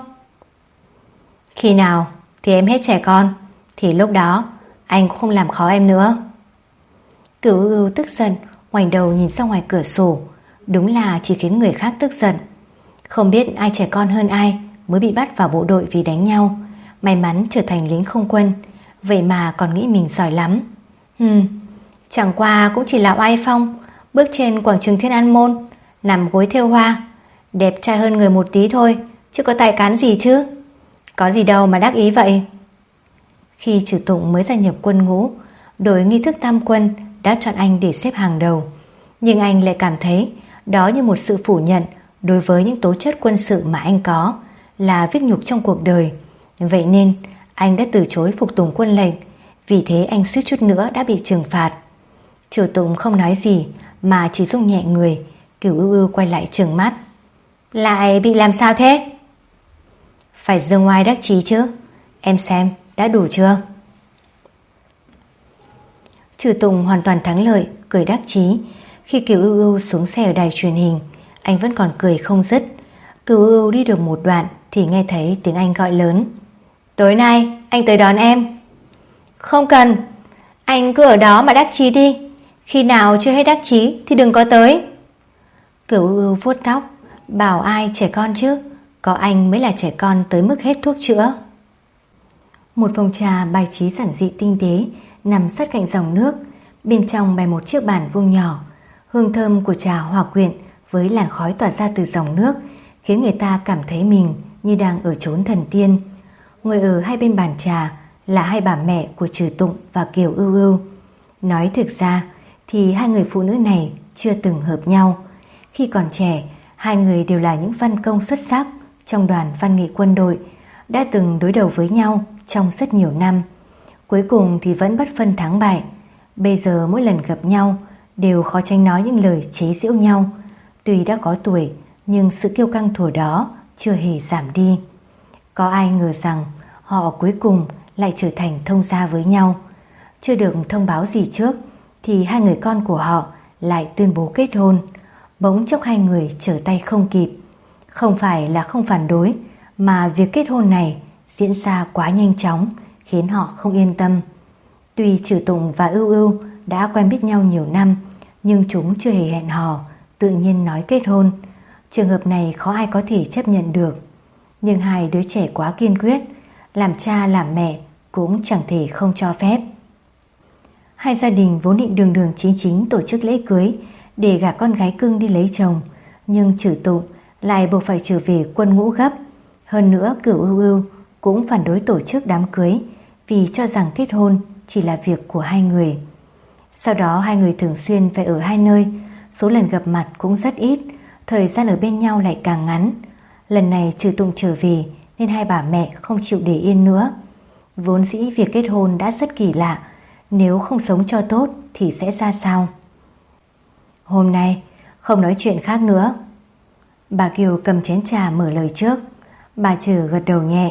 Khi nào thì em hết trẻ con thì lúc đó anh cũng không làm khó em nữa. Cửu Ưu Ưu tức giận, ngoảnh đầu nhìn ra ngoài cửa sổ. Đúng là chỉ khiến người khác tức giận. Không biết ai trẻ con hơn ai mới bị bắt vào bộ đội vì đánh nhau. May mắn trở thành lính không quân, vậy mà còn nghĩ mình giỏi lắm. Chẳng qua cũng chỉ là oai phong, bước trên quảng trường Thiên An Môn, nằm gối thêu hoa, đẹp trai hơn người một tí thôi, chứ có tài cán gì chứ. Có gì đâu mà đắc ý vậy. Khi Trừ Tụng mới gia nhập quân ngũ, đội nghi thức tam quân đã chọn anh để xếp hàng đầu. Nhưng anh lại cảm thấy đó như một sự phủ nhận đối với những tố chất quân sự mà anh có, là vinh nhục trong cuộc đời. Vậy nên anh đã từ chối phục tùng quân lệnh. Vì thế anh suýt chút nữa đã bị trừng phạt. Trừ Tụng không nói gì mà chỉ rung nhẹ người. Cửu Ưu Ưu quay lại trừng mắt. Lại bị làm sao thế? Phải giơ ngoai đắc chí chứ. Em xem đã đủ chưa? Trừ Tụng hoàn toàn thắng lợi, cười đắc chí. Khi Cửu Ưu Ưu xuống xe ở đài truyền hình, anh vẫn còn cười không dứt. Cửu Ưu Ưu đi được một đoạn thì nghe thấy tiếng anh gọi lớn. Tối nay anh tới đón em. Không cần, anh cứ ở đó mà đắc chí đi. Khi nào chưa hết đắc chí thì đừng có tới. Cửu Ưu Ưu vuốt tóc, bảo ai trẻ con chứ, có anh mới là trẻ con tới mức hết thuốc chữa. Một phòng trà bài trí giản dị tinh tế nằm sát cạnh dòng nước. Bên trong bày một chiếc bàn vuông nhỏ. Hương thơm của trà hòa quyện với làn khói tỏa ra từ dòng nước khiến người ta cảm thấy mình như đang ở chốn thần tiên. Ngồi ở hai bên bàn trà là hai bà mẹ của Trừ Tụng và Kiều Ưu Ưu. Nói thực ra thì hai người phụ nữ này chưa từng hợp nhau. Khi còn trẻ, hai người đều là những văn công xuất sắc trong đoàn văn nghệ quân đội, đã từng đối đầu với nhau trong rất nhiều năm. Cuối cùng thì vẫn bất phân thắng bại. Bây giờ mỗi lần gặp nhau đều khó tránh nói những lời chế giễu nhau. Tuy đã có tuổi, nhưng sự kiêu căng thuở đó chưa hề giảm đi. Có ai ngờ rằng họ cuối cùng lại trở thành thông gia với nhau. Chưa được thông báo gì trước thì hai người con của họ lại tuyên bố kết hôn. Bỗng chốc hai người trở tay không kịp. Không phải là không phản đối, mà việc kết hôn này diễn ra quá nhanh chóng khiến họ không yên tâm. Tuy Trừ Tụng và Ưu Ưu đã quen biết nhau nhiều năm, nhưng chúng chưa hề hẹn hò, tự nhiên nói kết hôn. Trường hợp này khó ai có thể chấp nhận được. Nhưng hai đứa trẻ quá kiên quyết, làm cha làm mẹ cũng chẳng thể không cho phép. Hai gia đình vốn định đường đường chính chính tổ chức lễ cưới để gả con gái cưng đi lấy chồng, nhưng Trừ Tụng lại buộc phải trở về quân ngũ gấp. Hơn nữa Cửu Ưu Ưu cũng phản đối tổ chức đám cưới vì cho rằng kết hôn chỉ là việc của hai người. Sau đó hai người thường xuyên phải ở hai nơi, số lần gặp mặt cũng rất ít, thời gian ở bên nhau lại càng ngắn. Lần này Trừ Tụng trở về nên hai bà mẹ không chịu để yên nữa. Vốn dĩ việc kết hôn đã rất kỳ lạ, nếu không sống cho tốt thì sẽ ra sao? Hôm nay không nói chuyện khác nữa. Bà Kiều cầm chén trà mở lời trước. Bà Trừ gật đầu nhẹ.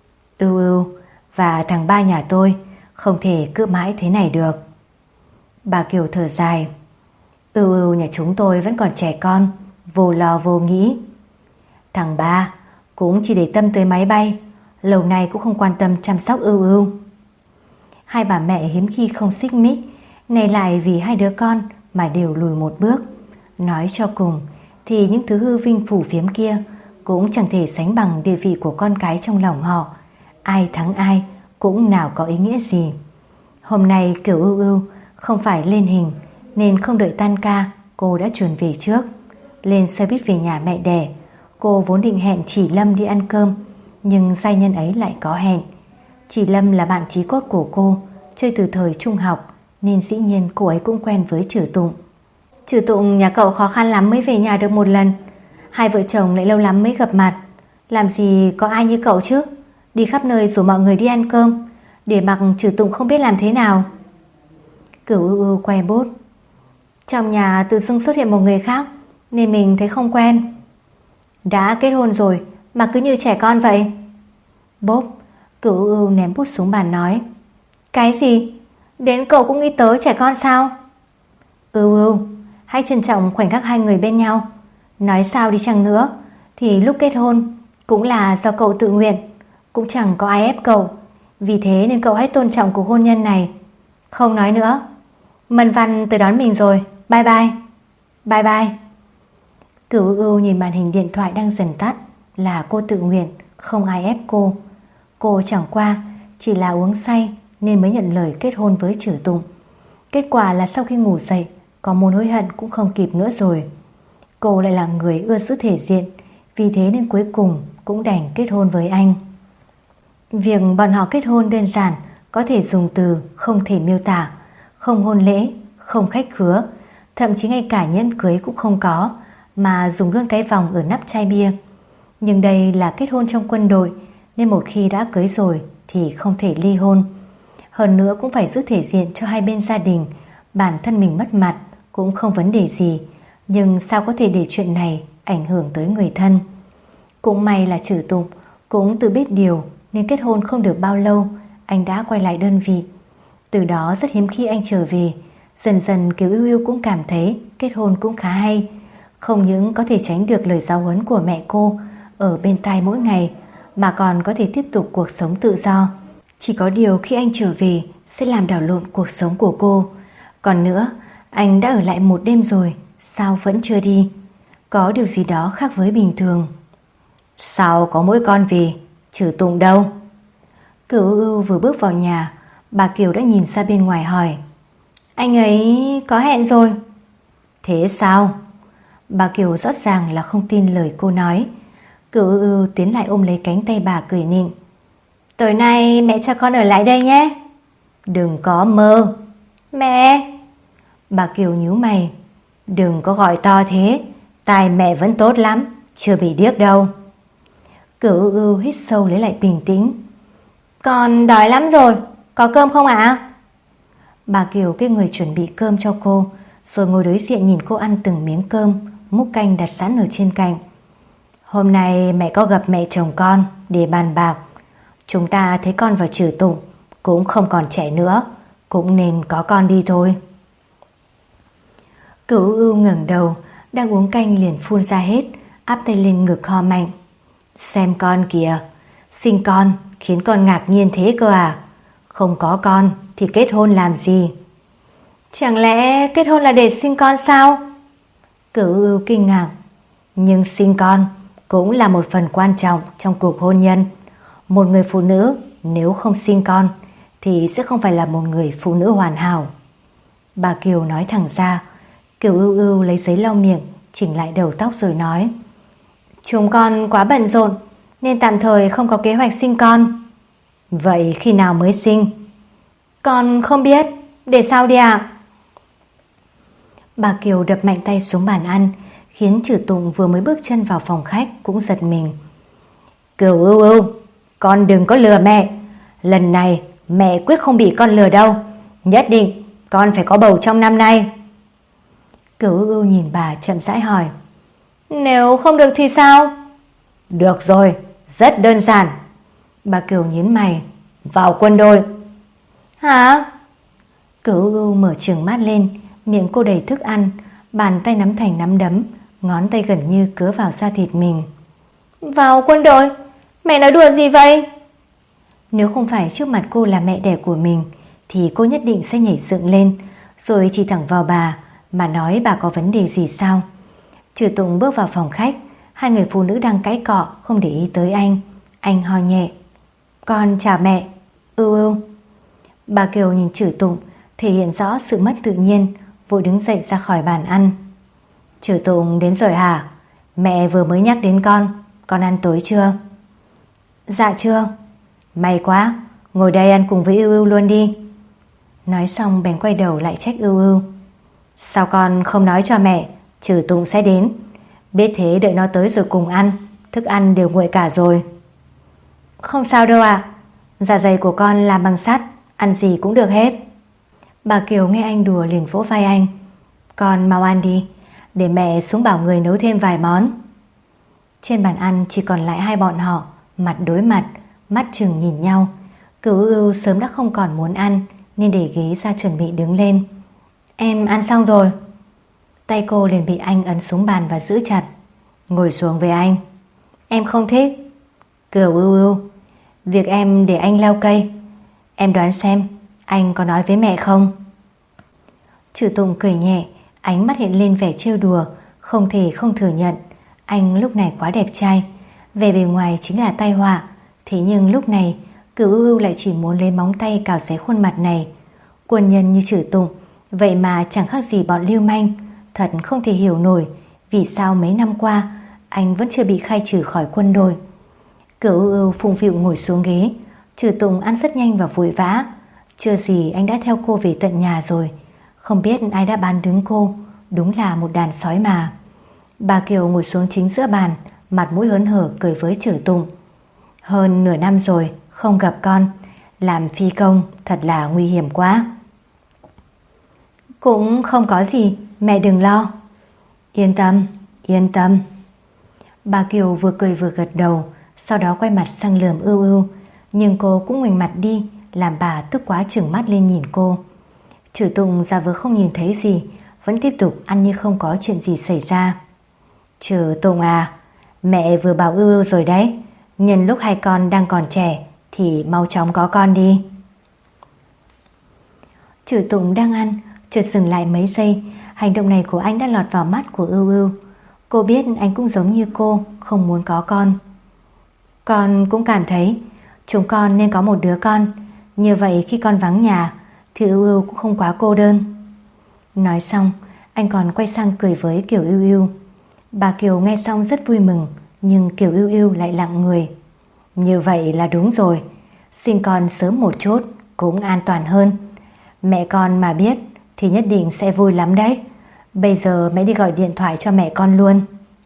Và thằng ba nhà tôi không thể cứ mãi thế này được. Bà Kiều thở dài. Nhà chúng tôi vẫn còn trẻ con, vô lo vô nghĩ. Thằng ba cũng chỉ để tâm tới máy bay, lâu nay cũng không quan tâm chăm sóc Hai bà mẹ hiếm khi không xích mích, này lại vì hai đứa con mà đều lùi một bước. Nói cho cùng thì những thứ hư vinh phủ phiếm kia cũng chẳng thể sánh bằng địa vị của con cái trong lòng họ. Ai thắng ai cũng nào có ý nghĩa gì. Hôm nay Kiều không phải lên hình, nên không đợi tan ca, cô đã chuẩn về trước. Lên xe buýt về nhà mẹ đẻ. Cô vốn định hẹn Chỉ Lâm đi ăn cơm, nhưng giai nhân ấy lại có hẹn. Chỉ Lâm là bạn chí cốt của cô, chơi từ thời trung học, nên dĩ nhiên cô ấy cũng quen với Trừ Tụng. Trừ Tụng nhà cậu khó khăn lắm mới về nhà được một lần, hai vợ chồng lại lâu lắm mới gặp mặt. Làm gì có ai như cậu chứ, đi khắp nơi rủ mọi người đi ăn cơm, để mặc Trừ Tụng không biết làm thế nào. Cửu quay bút. Trong nhà tự dưng xuất hiện một người khác, nên mình thấy không quen. Đã kết hôn rồi mà cứ như trẻ con vậy. Bốp. Cửu ném bút xuống bàn nói. Cái gì? Đến cậu cũng nghĩ tới trẻ con sao? Hãy trân trọng khoảnh khắc hai người bên nhau. Nói sao đi chăng nữa thì lúc kết hôn cũng là do cậu tự nguyện, cũng chẳng có ai ép cậu. Vì thế nên cậu hãy tôn trọng cuộc hôn nhân này. Không nói nữa. Mân Văn tới đón mình rồi. Bye bye. Bye bye. Cửu nhìn màn hình điện thoại đang dần tắt. Là cô tự nguyện, không ai ép cô. Cô chẳng qua chỉ là uống say nên mới nhận lời kết hôn với Trừ Tụng. Kết quả là sau khi ngủ dậy, có muốn hối hận cũng không kịp nữa rồi. Cô lại là người ưa giữ thể diện, vì thế nên cuối cùng cũng đành kết hôn với anh. Việc bọn họ kết hôn đơn giản, có thể dùng từ không thể miêu tả. Không hôn lễ, không khách khứa, thậm chí ngay cả nhẫn cưới cũng không có, mà dùng luôn cái vòng ở nắp chai bia. Nhưng đây là kết hôn trong quân đội, nên một khi đã cưới rồi thì không thể ly hôn. Hơn nữa cũng phải giữ thể diện cho hai bên gia đình. Bản thân mình mất mặt cũng không vấn đề gì, nhưng sao có thể để chuyện này ảnh hưởng tới người thân. Cũng may là Trừ Tụng cũng tự biết điều, nên kết hôn không được bao lâu anh đã quay lại đơn vị. Từ đó rất hiếm khi anh trở về. Dần dần Kiều Yêu cũng cảm thấy kết hôn cũng khá hay. Không những có thể tránh được lời giáo huấn của mẹ cô ở bên tai mỗi ngày, mà còn có thể tiếp tục cuộc sống tự do. Chỉ có điều khi anh trở về sẽ làm đảo lộn cuộc sống của cô. Còn nữa, anh đã ở lại một đêm rồi, sao vẫn chưa đi? Có điều gì đó khác với bình thường. Sao có mỗi con về, Trừ Tụng đâu? Cửu vừa bước vào nhà, bà Kiều đã nhìn ra bên ngoài hỏi. Anh ấy có hẹn rồi. Thế sao? Bà Kiều rõ ràng là không tin lời cô nói. Cửu tiến lại ôm lấy cánh tay bà cười nịnh. Tối nay mẹ cho con ở lại đây nhé. Đừng có mơ. Mẹ. Bà Kiều nhíu mày. Đừng có gọi to thế, tai mẹ vẫn tốt lắm, chưa bị điếc đâu. Cửu hít sâu lấy lại bình tĩnh. Con đói lắm rồi, có cơm không ạ? Bà Kiều kêu người chuẩn bị cơm cho cô, rồi ngồi đối diện nhìn cô ăn từng miếng cơm, múc canh đặt sẵn ở trên cạnh. Hôm nay mẹ có gặp mẹ chồng con để bàn bạc. Chúng ta thấy con và Trừ Tụng cũng không còn trẻ nữa, cũng nên có con đi thôi. Cửu ngẩng đầu, đang uống canh liền phun ra hết, áp tay lên ngực ho mạnh. Xem con kìa, sinh con khiến con ngạc nhiên thế cơ à? Không có con thì kết hôn làm gì? Chẳng lẽ kết hôn là để sinh con sao? Cửu kinh ngạc. Nhưng sinh con cũng là một phần quan trọng trong cuộc hôn nhân. Một người phụ nữ nếu không sinh con thì sẽ không phải là một người phụ nữ hoàn hảo. Bà Kiều nói thẳng ra. Kiều Ưu lấy giấy lau miệng, chỉnh lại đầu tóc rồi nói. Chúng con quá bận rộn nên tạm thời không có kế hoạch sinh con. Vậy khi nào mới sinh? Con không biết, để sau đi ạ. Bà Kiều đập mạnh tay xuống bàn ăn, khiến Trử Tụng vừa mới bước chân vào phòng khách cũng giật mình. Kiều ưu ưu, con đừng có lừa mẹ. Lần này mẹ quyết không bị con lừa đâu. Nhất định con phải có bầu trong năm nay. Kiều ưu ưu nhìn bà chậm rãi hỏi. Nếu không được thì sao? Được rồi, rất đơn giản. Bà Kiều nhíu mày. Vào quân đội. Hả? Kiều ưu ưu mở trừng mắt lên, miệng cô đầy thức ăn, bàn tay nắm thành nắm đấm, ngón tay gần như cứa vào da thịt mình. Vào quân đội? Mẹ nói đùa gì vậy? Nếu không phải trước mặt cô là mẹ đẻ của mình thì cô nhất định sẽ nhảy dựng lên, rồi chỉ thẳng vào bà mà nói bà có vấn đề gì sao. Trử Tụng bước vào phòng khách, hai người phụ nữ đang cãi cọ không để ý tới anh. Anh ho nhẹ. Con chào mẹ. Ưu ưu. Bà Kiều nhìn Trử Tụng, thể hiện rõ sự mất tự nhiên, vội đứng dậy ra khỏi bàn ăn. Trử Tụng đến rồi hả? Mẹ vừa mới nhắc đến con ăn tối chưa? Dạ chưa. May quá, ngồi đây ăn cùng với Ưu Ưu luôn đi. Nói xong bèn quay đầu lại trách Ưu Ưu. Sao con không nói cho mẹ Trử Tụng sẽ đến? Biết thế đợi nó tới rồi cùng ăn, thức ăn đều nguội cả rồi. Không sao đâu ạ, dạ dày của con làm bằng sắt, ăn gì cũng được hết. Bà Kiều nghe anh đùa liền vỗ vai anh. Con mau ăn đi, để mẹ xuống bảo người nấu thêm vài món. Trên bàn ăn chỉ còn lại hai bọn họ, mặt đối mặt, mắt chừng nhìn nhau. Kiều Ưu Ưu sớm đã không còn muốn ăn nên để ghế ra chuẩn bị đứng lên. Em ăn xong rồi. Tay cô liền bị anh ấn xuống bàn và giữ chặt. Ngồi xuống với anh. Em không thích. Kiều Ưu Ưu, việc em để anh leo cây. Em đoán xem anh có nói với mẹ không? Trử Tụng cười nhẹ, ánh mắt hiện lên vẻ trêu đùa. Không thể không thừa nhận anh lúc này quá đẹp trai. Về bề ngoài chính là tai họa, thế nhưng lúc này Kiều Ưu Ưu lại chỉ muốn lấy móng tay cào xé khuôn mặt này. Quân nhân như Trử Tụng vậy mà chẳng khác gì bọn lưu manh. Thật không thể hiểu nổi vì sao mấy năm qua anh vẫn chưa bị khai trừ khỏi quân đội. Kiều Ưu Ưu phụng phịu ngồi xuống ghế. Trử Tụng ăn rất nhanh và vội vã. Chưa gì anh đã theo cô về tận nhà rồi. Không biết ai đã bán đứng cô. Đúng là một đàn sói mà. Bà Kiều ngồi xuống chính giữa bàn, mặt mũi hớn hở cười với Trử Tụng. Hơn nửa năm rồi không gặp con, làm phi công thật là nguy hiểm quá. Cũng không có gì, mẹ đừng lo. Yên tâm, yên tâm. Bà Kiều vừa cười vừa gật đầu, sau đó quay mặt sang lườm Ưu Ưu, nhưng cô cũng ngoảnh mặt đi, làm bà tức quá trừng mắt lên nhìn cô. Trử Tụng giả vờ không nhìn thấy gì, vẫn tiếp tục ăn như không có chuyện gì xảy ra. Trử Tụng à, mẹ vừa bảo Ưu Ưu rồi đấy, nhân lúc hai con đang còn trẻ thì mau chóng có con đi. Trử Tụng đang ăn, chợt dừng lại mấy giây. Hành động này của anh đã lọt vào mắt của Ưu Ưu. Cô biết anh cũng giống như cô, không muốn có con. Con cũng cảm thấy chúng con nên có một đứa con, như vậy khi con vắng nhà thì Ưu Ưu cũng không quá cô đơn. Nói xong anh còn quay sang cười với Kiều Ưu Ưu. Bà Kiều nghe xong rất vui mừng, nhưng Kiều Ưu Ưu lại lặng người. Như vậy là đúng rồi, sinh con sớm một chút cũng an toàn hơn. Mẹ con mà biết thì nhất định sẽ vui lắm đấy. Bây giờ mẹ đi gọi điện thoại cho mẹ con luôn.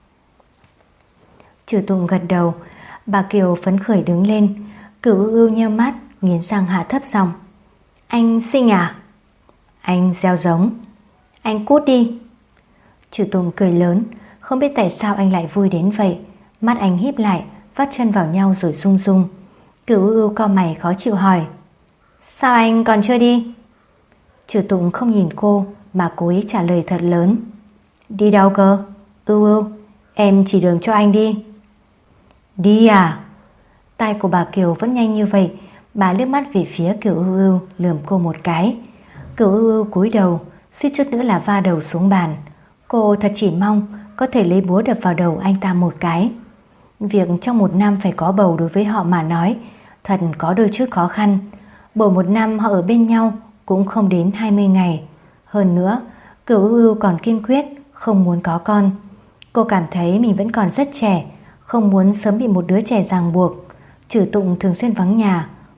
Trử Tụng gật đầu. Bà Kiều phấn khởi đứng lên. Kiều Ưu Ưu nheo mắt, nghiến răng hạ thấp giọng. Anh sinh à? Anh gieo giống. Anh cút đi. Trử Tụng cười lớn. Không biết tại sao anh lại vui đến vậy. Mắt anh híp lại, vắt chân vào nhau rồi rung rung. Kiều Ưu Ưu cau mày khó chịu hỏi. Sao anh còn chưa đi? Trử Tụng không nhìn cô mà cố ý trả lời thật lớn. Đi đâu cơ? Ưu Ưu, em chỉ đường cho anh đi. Đi à? Tai của bà Kiều vẫn nhanh như vậy. Bà liếc mắt về phía Kiều Ưu Ưu, lườm cô một cái. Kiều Ưu Ưu cúi đầu, suýt chút nữa là va đầu xuống bàn. Cô thật chỉ mong có thể lấy búa đập vào đầu anh ta một cái. Việc trong một năm phải có bầu đối với họ mà nói thật có đôi chút khó khăn. Bởi một năm họ ở bên nhau cũng không đến 20 ngày. Hơn nữa Kiều Ưu Ưu còn kiên quyết không muốn có con. Cô cảm thấy mình vẫn còn rất trẻ, không muốn sớm bị một đứa trẻ ràng buộc. Trử Tụng thường xuyên vắng nhà,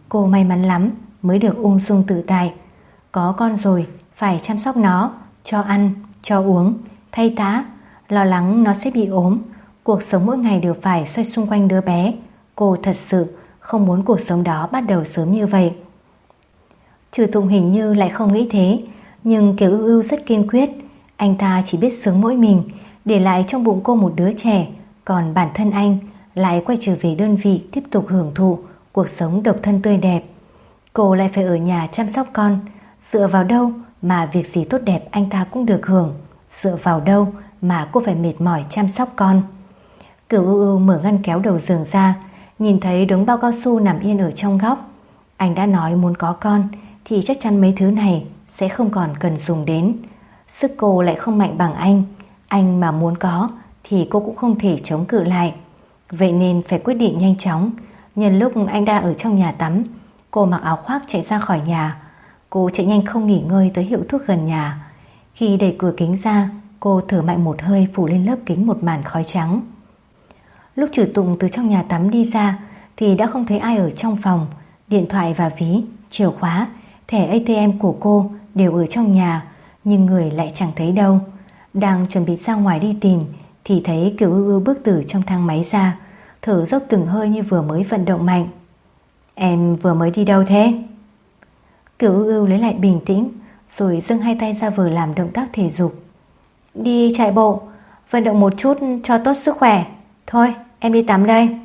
Cô may mắn lắm mới được ung dung tự tại. Có con rồi, phải chăm sóc nó, cho ăn, cho uống, thay tã, lo lắng nó sẽ bị ốm. Cuộc sống mỗi ngày đều phải xoay xung quanh đứa bé. Cô thật sự không muốn cuộc sống đó bắt đầu sớm như vậy. Trừ Tùng hình như lại không nghĩ thế, nhưng Kiều Ưu Ưu rất kiên quyết. Anh ta chỉ biết sướng mỗi mình, để lại trong bụng cô một đứa trẻ, còn bản thân anh lại quay trở về đơn vị tiếp tục hưởng thụ cuộc sống độc thân tươi đẹp. Cô lại phải ở nhà chăm sóc con. Dựa vào đâu mà việc gì tốt đẹp anh ta cũng được hưởng? Dựa vào đâu mà cô phải mệt mỏi chăm sóc con? Kiều Ưu Ưu mở ngăn kéo đầu giường ra, nhìn thấy đống bao cao su nằm yên ở trong góc. Anh đã nói muốn có con thì chắc chắn mấy thứ này sẽ không còn cần dùng đến. Sức cô lại không mạnh bằng anh mà muốn có thì cô cũng không thể chống cự lại. Vậy nên phải quyết định nhanh chóng. Nhân lúc anh đang ở trong nhà tắm, cô mặc áo khoác chạy ra khỏi nhà. Cô chạy nhanh không nghỉ ngơi tới hiệu thuốc gần nhà. Khi đẩy cửa kính ra, cô thở mạnh một hơi phủ lên lớp kính một màn khói trắng. Lúc Trừ Tùng từ trong nhà tắm đi ra thì đã không thấy ai ở trong phòng. Điện thoại và ví, chìa khóa, thẻ ATM của cô đều ở trong nhà, nhưng người lại chẳng thấy đâu. Đang chuẩn bị ra ngoài đi tìm thì thấy Kiều Ưu Ưu bước từ trong thang máy ra, thở dốc từng hơi như vừa mới vận động mạnh. Em vừa mới đi đâu thế? Kiều Ưu Ưu lấy lại bình tĩnh, rồi giương hai tay ra vờ làm động tác thể dục. Đi chạy bộ, vận động một chút cho tốt sức khỏe. Thôi, em đi tắm đây.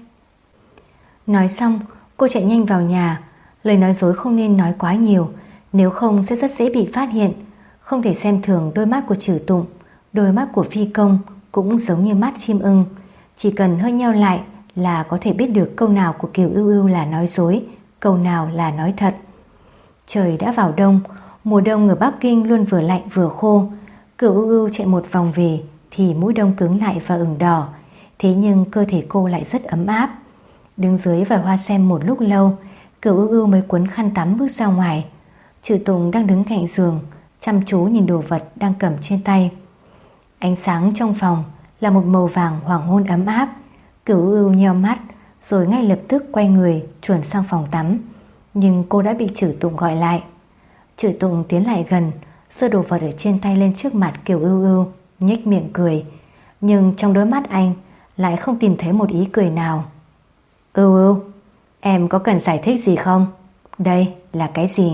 Nói xong, cô chạy nhanh vào nhà. Lời nói dối không nên nói quá nhiều, nếu không sẽ rất dễ bị phát hiện. Không thể xem thường đôi mắt của Trừ Tụng. Đôi mắt của phi công cũng giống như mắt chim ưng, chỉ cần hơi nheo lại là có thể biết được câu nào của Kiều Ưu Ưu là nói dối, câu nào là nói thật. Trời đã vào đông. Mùa đông ở Bắc Kinh luôn vừa lạnh vừa khô. Kiều Ưu Ưu chạy một vòng về thì mũi đông cứng lại và ửng đỏ. Thế nhưng cơ thể cô lại rất ấm áp. Đứng dưới vòi hoa sen một lúc lâu, Kiều Ưu Ưu mới cuốn khăn tắm bước ra ngoài. Trừ Tùng đang đứng cạnh giường, chăm chú nhìn đồ vật đang cầm trên tay. Ánh sáng trong phòng là một màu vàng hoàng hôn ấm áp. Kiều Ưu Ưu nheo mắt, rồi ngay lập tức quay người chuồn sang phòng tắm. Nhưng cô đã bị Trừ Tùng gọi lại. Trừ Tùng tiến lại gần, giơ đồ vật ở trên tay lên trước mặt Kiều Ưu Ưu, nhếch miệng cười. Nhưng trong đôi mắt anh lại không tìm thấy một ý cười nào. Ưu Ưu, em có cần giải thích gì không? Đây là cái gì?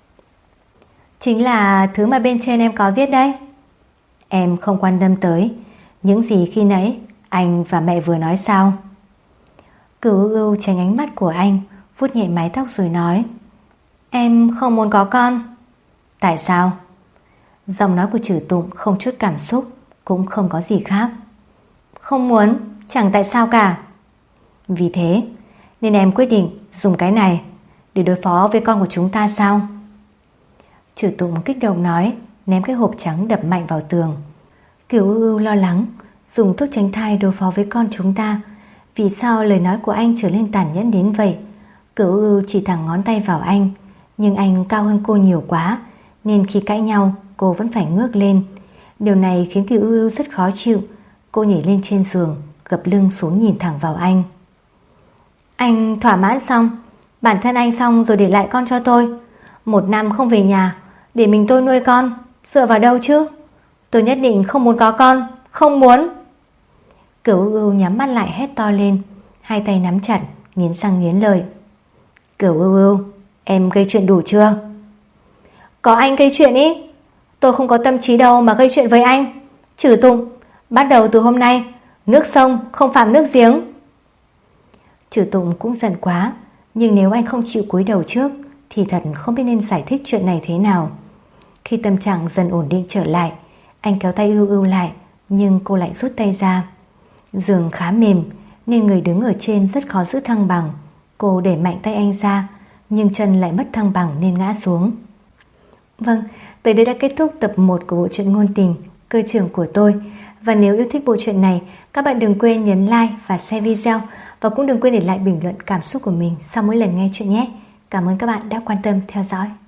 Chính là thứ mà bên trên em có viết đấy. Em không quan tâm tới những gì khi nãy anh và mẹ vừa nói sao? Kiều Ưu Ưu tránh ánh mắt của anh, vuốt nhẹ mái tóc rồi nói. Em không muốn có con. Tại sao? Giọng nói của Trừ Tụng không chút cảm xúc, cũng không có gì khác. Không muốn, chẳng tại sao cả. Vì thế nên em quyết định dùng cái này để đối phó với con của chúng ta sao? Trừ Tụng kích động nói, ném cái hộp trắng đập mạnh vào tường. Kiều Ưu Ưu lo lắng, dùng thuốc tránh thai đối phó với con chúng ta. Vì sao lời nói của anh trở nên tàn nhẫn đến vậy? Kiều Ưu Ưu chỉ thẳng ngón tay vào anh, nhưng anh cao hơn cô nhiều quá, nên khi cãi nhau cô vẫn phải ngước lên. Điều này khiến Kiều Ưu Ưu rất khó chịu. Cô nhảy lên trên giường, gập lưng xuống nhìn thẳng vào anh. Anh thỏa mãn xong, bản thân anh xong rồi để lại con cho tôi. 1 năm không về nhà, để mình tôi nuôi con, dựa vào đâu chứ? Tôi nhất định không muốn có con, không muốn. Kiều Ưu Ưu nhắm mắt lại hét to lên, hai tay nắm chặt, nghiến răng nghiến lợi. Kiều Ưu Ưu, em gây chuyện đủ chưa? Có anh gây chuyện ý? Tôi không có tâm trí đâu mà gây chuyện với anh. Trừ Tụng, bắt đầu từ hôm nay, nước sông không phạm nước giếng. Trừ Tụng cũng giận quá, nhưng nếu anh không chịu cúi đầu trước thì thật không biết nên giải thích chuyện này thế nào. Khi tâm trạng dần ổn định trở lại, anh kéo tay Ưu Ưu lại, nhưng cô lại rút tay ra. Giường khá mềm nên người đứng ở trên rất khó giữ thăng bằng. Cô đẩy mạnh tay anh ra, nhưng chân lại mất thăng bằng nên ngã xuống. Vâng, tới đây đã kết thúc tập 1 của bộ truyện ngôn tình Cơ trưởng của tôi. Và nếu yêu thích bộ truyện này, các bạn đừng quên nhấn like và share video, và cũng đừng quên để lại bình luận cảm xúc của mình sau mỗi lần nghe chuyện nhé. Cảm ơn các bạn đã quan tâm theo dõi.